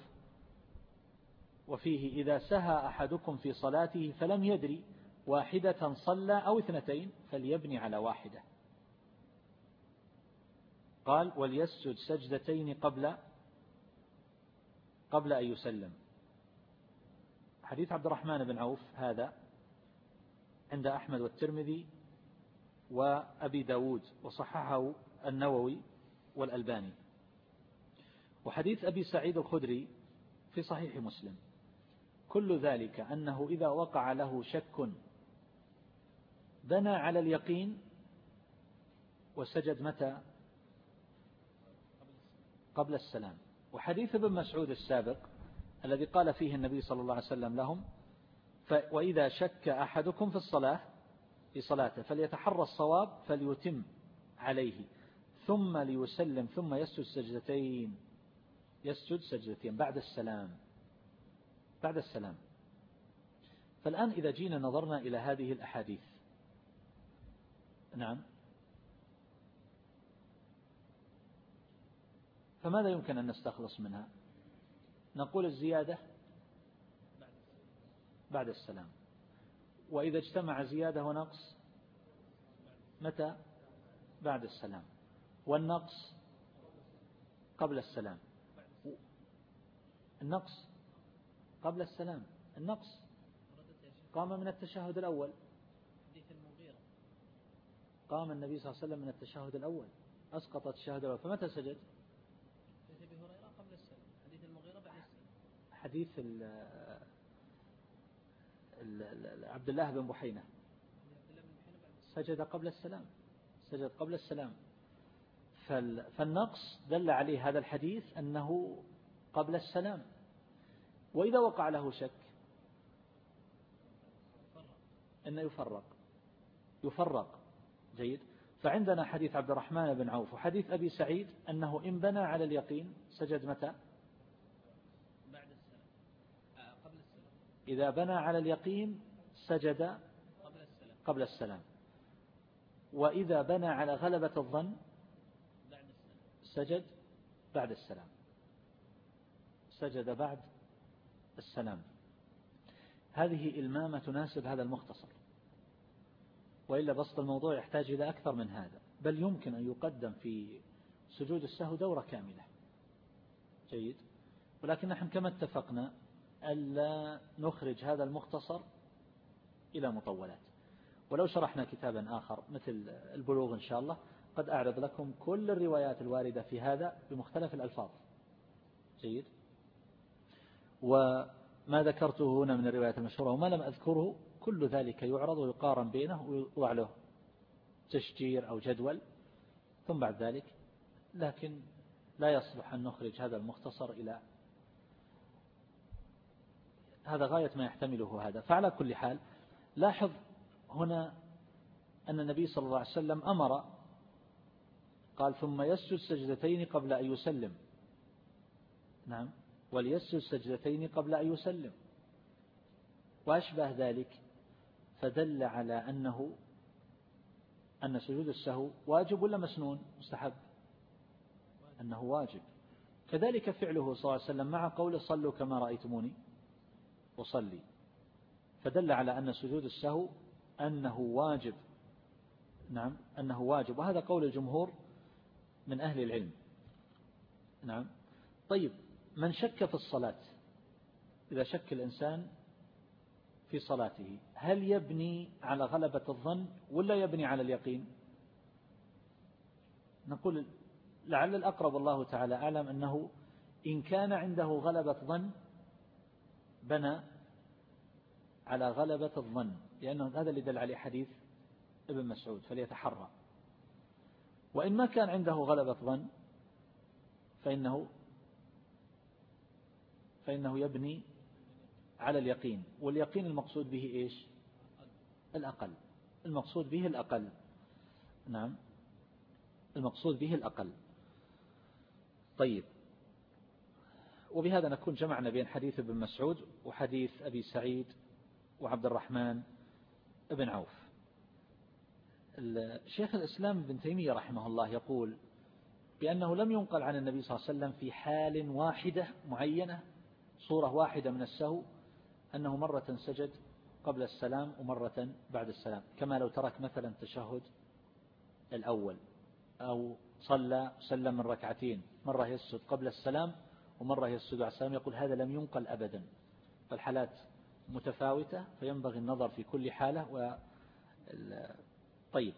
وفيه إذا سهى أحدكم في صلاته فلم يدري واحدة صلى أو اثنتين فليبني على واحدة. قال وليسجد سجدتين قبل قبل أن يسلم. حديث عبد الرحمن بن عوف هذا عند أحمد والترمذي وأبي داود وصححه النووي والألباني. وحديث أبي سعيد الخدري في صحيح مسلم. كل ذلك أنه إذا وقع له شك بنى على اليقين وسجد متى؟ قبل السلام. وحديث ابن مسعود السابق الذي قال فيه النبي صلى الله عليه وسلم لهم وإذا شك أحدكم في الصلاة في صلاته فليتحرى الصواب فليتم عليه ثم ليسلم ثم يسجد سجدتين يسجد سجدتين بعد السلام بعد السلام. فالآن إذا جينا نظرنا إلى هذه الأحاديث، نعم، فماذا يمكن أن نستخلص منها؟ نقول الزيادة بعد السلام، وإذا اجتمع زيادة ونقص متى؟ بعد السلام، والنقص قبل السلام. النقص قبل السلام. النقص قام من التشهد الأول. قام النبي صلى الله عليه وسلم من التشهد الأول أسقط التشهد الأول فمتى سجد؟ حديث عبد الله بن بحينة سجد قبل السلام سجد قبل السلام. فالنقص دل عليه هذا الحديث أنه قبل السلام. وإذا وقع له شك أنه يفرق يفرق جيد. فعندنا حديث عبد الرحمن بن عوف وحديث أبي سعيد أنه إن بنى على اليقين سجد متى؟ بعد السلام. آه قبل السلام. إذا بنى على اليقين سجد قبل السلام. قبل السلام. وإذا بنى على غلبة الظن بعد السلام. سجد بعد السلام سجد بعد السلام. هذه إلمامة تناسب هذا المختصر، وإلا بسط الموضوع يحتاج إلى أكثر من هذا، بل يمكن أن يقدم في سجود السهو دورة كاملة. جيد. ولكن نحن كما اتفقنا ألا نخرج هذا المختصر إلى مطولات، ولو شرحنا كتابا آخر مثل البلوغ إن شاء الله قد أعرض لكم كل الروايات الواردة في هذا بمختلف الألفاظ. جيد. وما ذكرته هنا من الروايات المشهورة وما لم أذكره كل ذلك يعرض ويقارن بينه ويوضع له تشجير أو جدول ثم بعد ذلك، لكن لا يصلح أن نخرج هذا المختصر إلى هذا غاية ما يحتمله هذا. فعلى كل حال لاحظ هنا أن النبي صلى الله عليه وسلم أمر قال ثم يسجد سجدتين قبل أن يسلم. نعم. وليسجد سجدتين قبل أن يسلم وأشبه ذلك، فدل على أنه أن سجود السهو واجب ولا مسنون مستحب؟ أنه واجب. كذلك فعله صلى الله عليه وسلم مع قوله صلوا كما رأيتموني أصلي، فدل على أن سجود السهو أنه واجب. نعم أنه واجب، وهذا قول الجمهور من أهل العلم. نعم. طيب من شك في الصلاة، إذا شك الإنسان في صلاته هل يبني على غلبة الظن ولا يبني على اليقين؟ نقول لعل الأقرب والله تعالى أعلم أنه إن كان عنده غلبة ظن بنى على غلبة الظن، لأنه هذا اللي دل عليه حديث ابن مسعود فليتحرى. وإن ما كان عنده غلبة ظن فإنه فإنه يبني على اليقين، واليقين المقصود به إيش؟ الأقل. المقصود به الأقل. نعم المقصود به الأقل. طيب، وبهذا نكون جمعنا بين حديث ابن مسعود وحديث أبي سعيد وعبد الرحمن ابن عوف. شيخ الإسلام ابن تيمية رحمه الله يقول بأنه لم ينقل عن النبي صلى الله عليه وسلم في حال واحدة معينة، صورة واحدة من السهو، أنه مرة سجد قبل السلام ومرة بعد السلام، كما لو ترك مثلا التشهد الأول أو صلى سلم من ركعتين، مرة يسجد قبل السلام ومرة يسجد على السلام. يقول هذا لم ينقل أبدا، فالحالات متفاوتة فينبغي النظر في كل حالة. و طيب،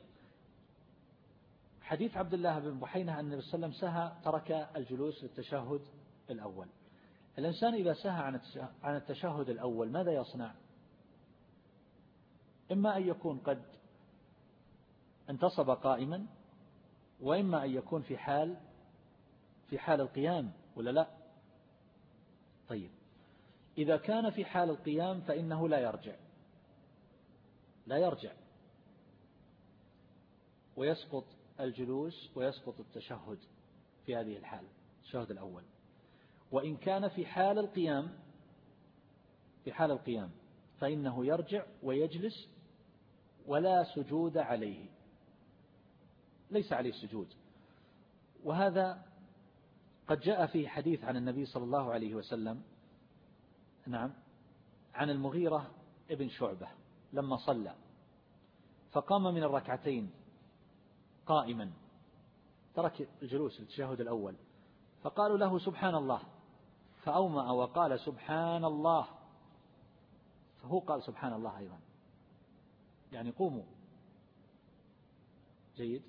حديث عبد الله بن بحينة أن النبي صلى الله عليه وسلم سهى ترك الجلوس للتشهد الأول. الإنسان إذا سهى عن التشهد الأول ماذا يصنع؟ إما أن يكون قد انتصب قائما، وإما أن يكون في حال في حال القيام، ولا لا؟ طيب، إذا كان في حال القيام فإنه لا يرجع لا يرجع ويسقط الجلوس ويسقط التشهد في هذه الحال، التشهد الأول. وإن كان في حال القيام في حال القيام فإنه يرجع ويجلس ولا سجود عليه، ليس عليه سجود. وهذا قد جاء فيه حديث عن النبي صلى الله عليه وسلم، نعم، عن المغيرة ابن شعبة لما صلى فقام من الركعتين قائما، ترك الجلوس للتشهد الأول، فقالوا له سبحان الله، فأومأ وقال سبحان الله، فهو قال سبحان الله أيضا، يعني قوموا. جيد.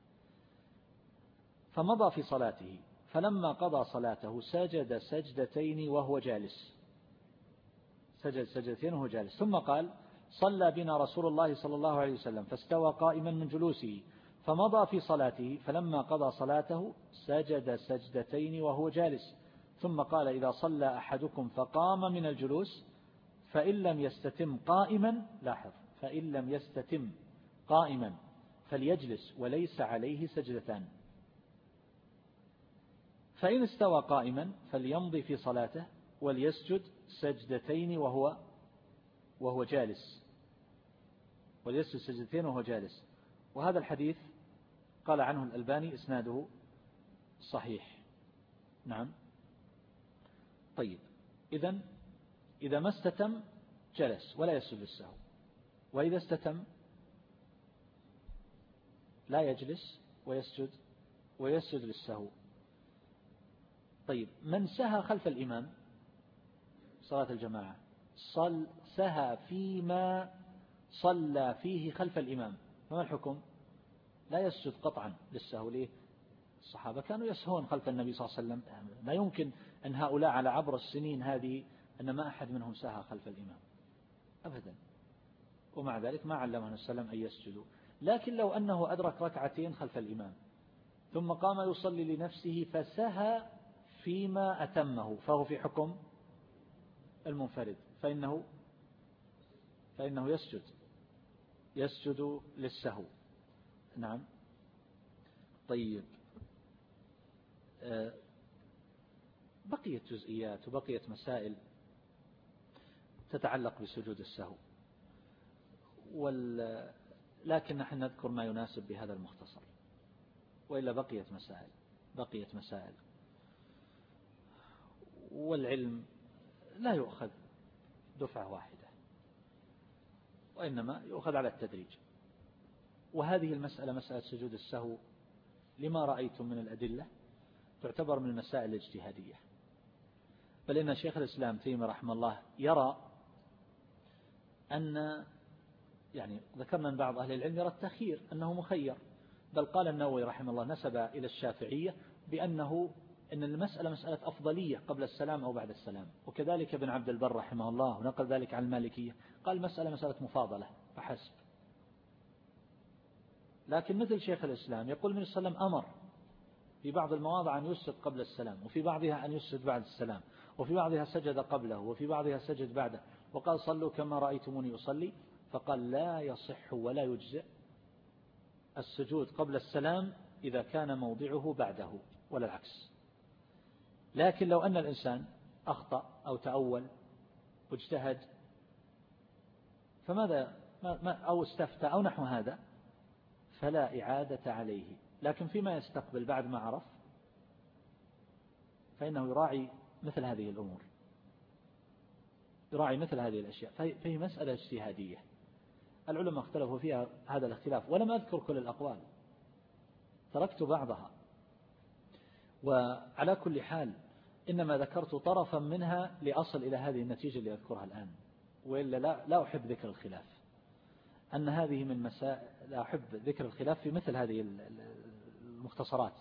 فمضى في صلاته، فلما قضى صلاته سجد سجدتين وهو جالس، سجد سجدتين وهو جالس، ثم قال صلى بنا رسول الله صلى الله عليه وسلم فاستوى قائما من جلوسه، فمضى في صلاته، فلما قضى صلاته سجد سجدتين وهو جالس، ثم قال إذا صلى أحدكم فقام من الجلوس فإن لم يستتم قائما، لاحظ، فإن لم يستتم قائما فليجلس وليس عليه سجدتان، فإن استوى قائما فليمضي في صلاته وليسجد سجدتين وهو وهو جالس وليسجد سجدتين وهو جالس. وهذا الحديث قال عنه الألباني إسناده صحيح. نعم. طيب، إذن إذا ما استتم جلس ولا يسجد للسهو، وإذا استتم لا يجلس ويسجد ويسجد للسهو. طيب، من سهى خلف الإمام صلاة الجماعة، صل سهى فيما صلى فيه خلف الإمام، فما الحكم؟ لا يسجد قطعا للسهو. ليه؟ الصحابة كانوا يسهون خلف النبي صلى الله عليه وسلم، لا يمكن أن هؤلاء على عبر السنين هذه أن ما أحد منهم سهى خلف الإمام أبدا، ومع ذلك ما علمه السلام أن يسجدوا. لكن لو أنه أدرك ركعتين خلف الإمام ثم قام يصلي لنفسه فسهى فيما أتمه فهو في حكم المنفرد، فإنه فإنه يسجد يسجد للسهو. نعم. طيب، بقيت جزئيات وبقيت مسائل تتعلق بسجود السهو، وال... لكن نحن نذكر ما يناسب بهذا المختصر، وإلا بقيت مسائل بقيت مسائل والعلم لا يؤخذ دفعة واحدة، وإنما يؤخذ على التدريج. وهذه المسألة مسألة سجود السهو لما رأيتم من الأدلة تعتبر من المسائل الاجتهادية، بل إن شيخ الإسلام تيمية رحمه الله يرى أن يعني ذكرنا من بعض أهل العلم يرى التأخير أنه مخير، بل قال النووي رحمه الله نسب إلى الشافعية بأنه إن المسألة مسألة أفضلية قبل السلام أو بعد السلام، وكذلك ابن عبد البر رحمه الله ونقل ذلك عن المالكية قال مسألة مسألة مفاضلة فحسب. لكن مثل شيخ الإسلام يقول النبي صلى الله عليه وسلم أمر في بعض المواضع أن يسجد قبل السلام، وفي بعضها أن يسجد بعد السلام، وفي بعضها سجد قبله، وفي بعضها سجد بعده، وقال صلوا كما رأيتموني أصلي، فقال لا يصح ولا يجزئ السجود قبل السلام إذا كان موضعه بعده ولا العكس. لكن لو أن الإنسان أخطأ أو تأول واجتهد فماذا أو استفتى أو نحو هذا فلا إعادة عليه، لكن فيما يستقبل بعد ما عرف فإنه يراعي مثل هذه الأمور، يراعي مثل هذه الأشياء، فهي مسألة اجتهادية العلماء اختلفوا فيها هذا الاختلاف، ولم أذكر كل الأقوال، تركت بعضها. وعلى كل حال إنما ذكرت طرفا منها لأصل إلى هذه النتيجة اللي أذكرها الآن، وإلا لا, لا أحب ذكر الخلاف، أن هذه من مسائل لا أحب ذكر الخلاف في مثل هذه المختصرات،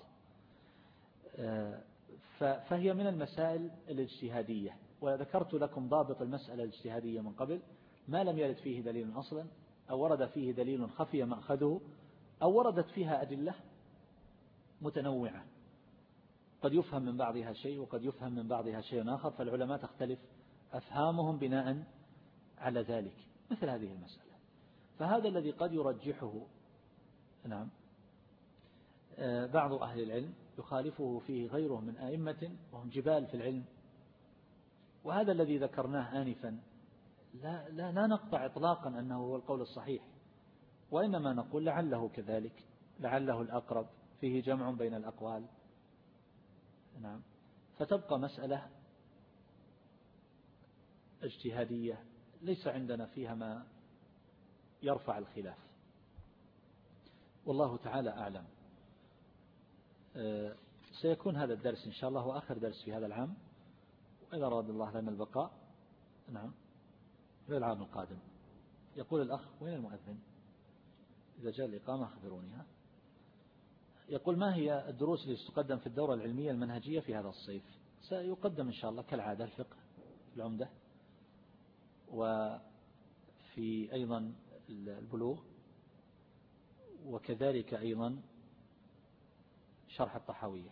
فهي من المسائل الاجتهادية. وذكرت لكم ضابط المسألة الاجتهادية من قبل: ما لم يرد فيه دليل أصلا، أو ورد فيه دليل خفي مأخذه، أو وردت فيها أدلة متنوعة قد يفهم من بعضها شيء وقد يفهم من بعضها شيء آخر، فالعلماء تختلف أفهامهم بناء على ذلك، مثل هذه المسألة. فهذا الذي قد يرجحه نعم بعض أهل العلم يخالفه فيه غيره من أئمة وهم جبال في العلم، وهذا الذي ذكرناه آنفا لا, لا, لا نقطع إطلاقا أنه هو القول الصحيح، وإنما نقول لعله كذلك، لعله الأقرب، فيه جمع بين الأقوال. نعم. فتبقى مسألة اجتهادية ليس عندنا فيها ما يرفع الخلاف، والله تعالى أعلم. سيكون هذا الدرس إن شاء الله هو آخر درس في هذا العام، وإذا أراد الله لنا البقاء نعم في العام القادم. يقول الأخ: وين المؤذن؟ إذا جاء الإقامة أخبرونيها. يقول: ما هي الدروس التي تقدم في الدورة العلمية المنهجية في هذا الصيف؟ سيقدم إن شاء الله كالعادة الفقه، العمدة، وفي أيضا البلوغ، وكذلك أيضا شرح الطحاوية،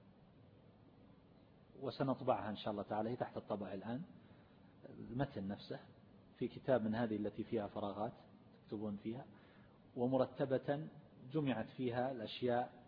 وسنطبعها إن شاء الله تعالى، هي تحت الطبع الآن، المتن نفسه في كتاب من هذه التي فيها فراغات تكتبون فيها، ومرتبة جمعت فيها الأشياء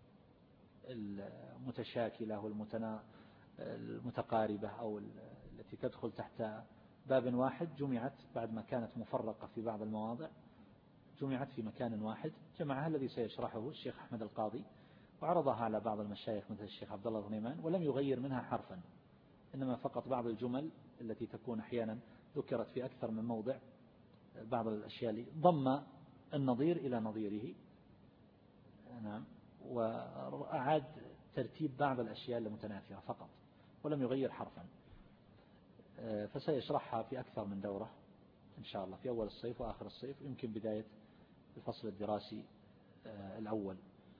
المتشاكلة والمتقاربة أو التي تدخل تحت باب واحد، جمعت بعد ما كانت مفرقة في بعض المواضع، جمعت في مكان واحد، جمعها الذي سيشرحه الشيخ أحمد القاضي، وعرضها على بعض المشايخ مثل الشيخ عبد الله الغنيمان، ولم يغير منها حرفا، إنما فقط بعض الجمل التي تكون أحيانا ذكرت في أكثر من موضع، بعض الأشياء ضم النظير إلى نظيره، نعم، وأعاد ترتيب بعض الأشياء المتناثرة فقط، ولم يغير حرفا. فسيشرحها في أكثر من دورة إن شاء الله، في أول الصيف وآخر الصيف، يمكن بداية الفصل الدراسي الأول،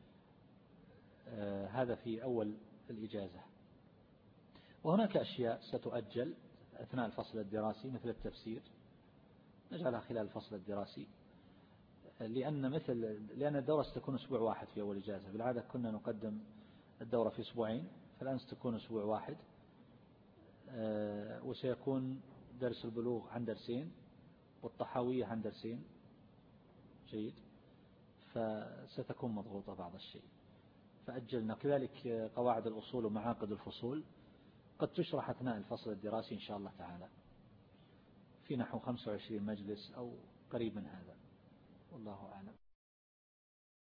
هذا في أول الإجازة. وهناك أشياء ستؤجل أثناء الفصل الدراسي مثل التفسير، نجعلها خلال الفصل الدراسي، لأن مثل لأن الدورة ستكون أسبوع واحد في أول إجازة، بالعادة كنا نقدم الدورة في أسبوعين، فالآن ستكون أسبوع واحد، وسيكون درس البلوغ عن درسين، والطحاوية عن درسين، جيد، فستكون مضغوطة بعض الشيء، فأجلنا. كذلك قواعد الأصول ومعاقد الفصول قد تشرح أثناء الفصل الدراسي إن شاء الله تعالى، في نحو خمسة وعشرين مجلس أو قريب من هذا، والله أعلم.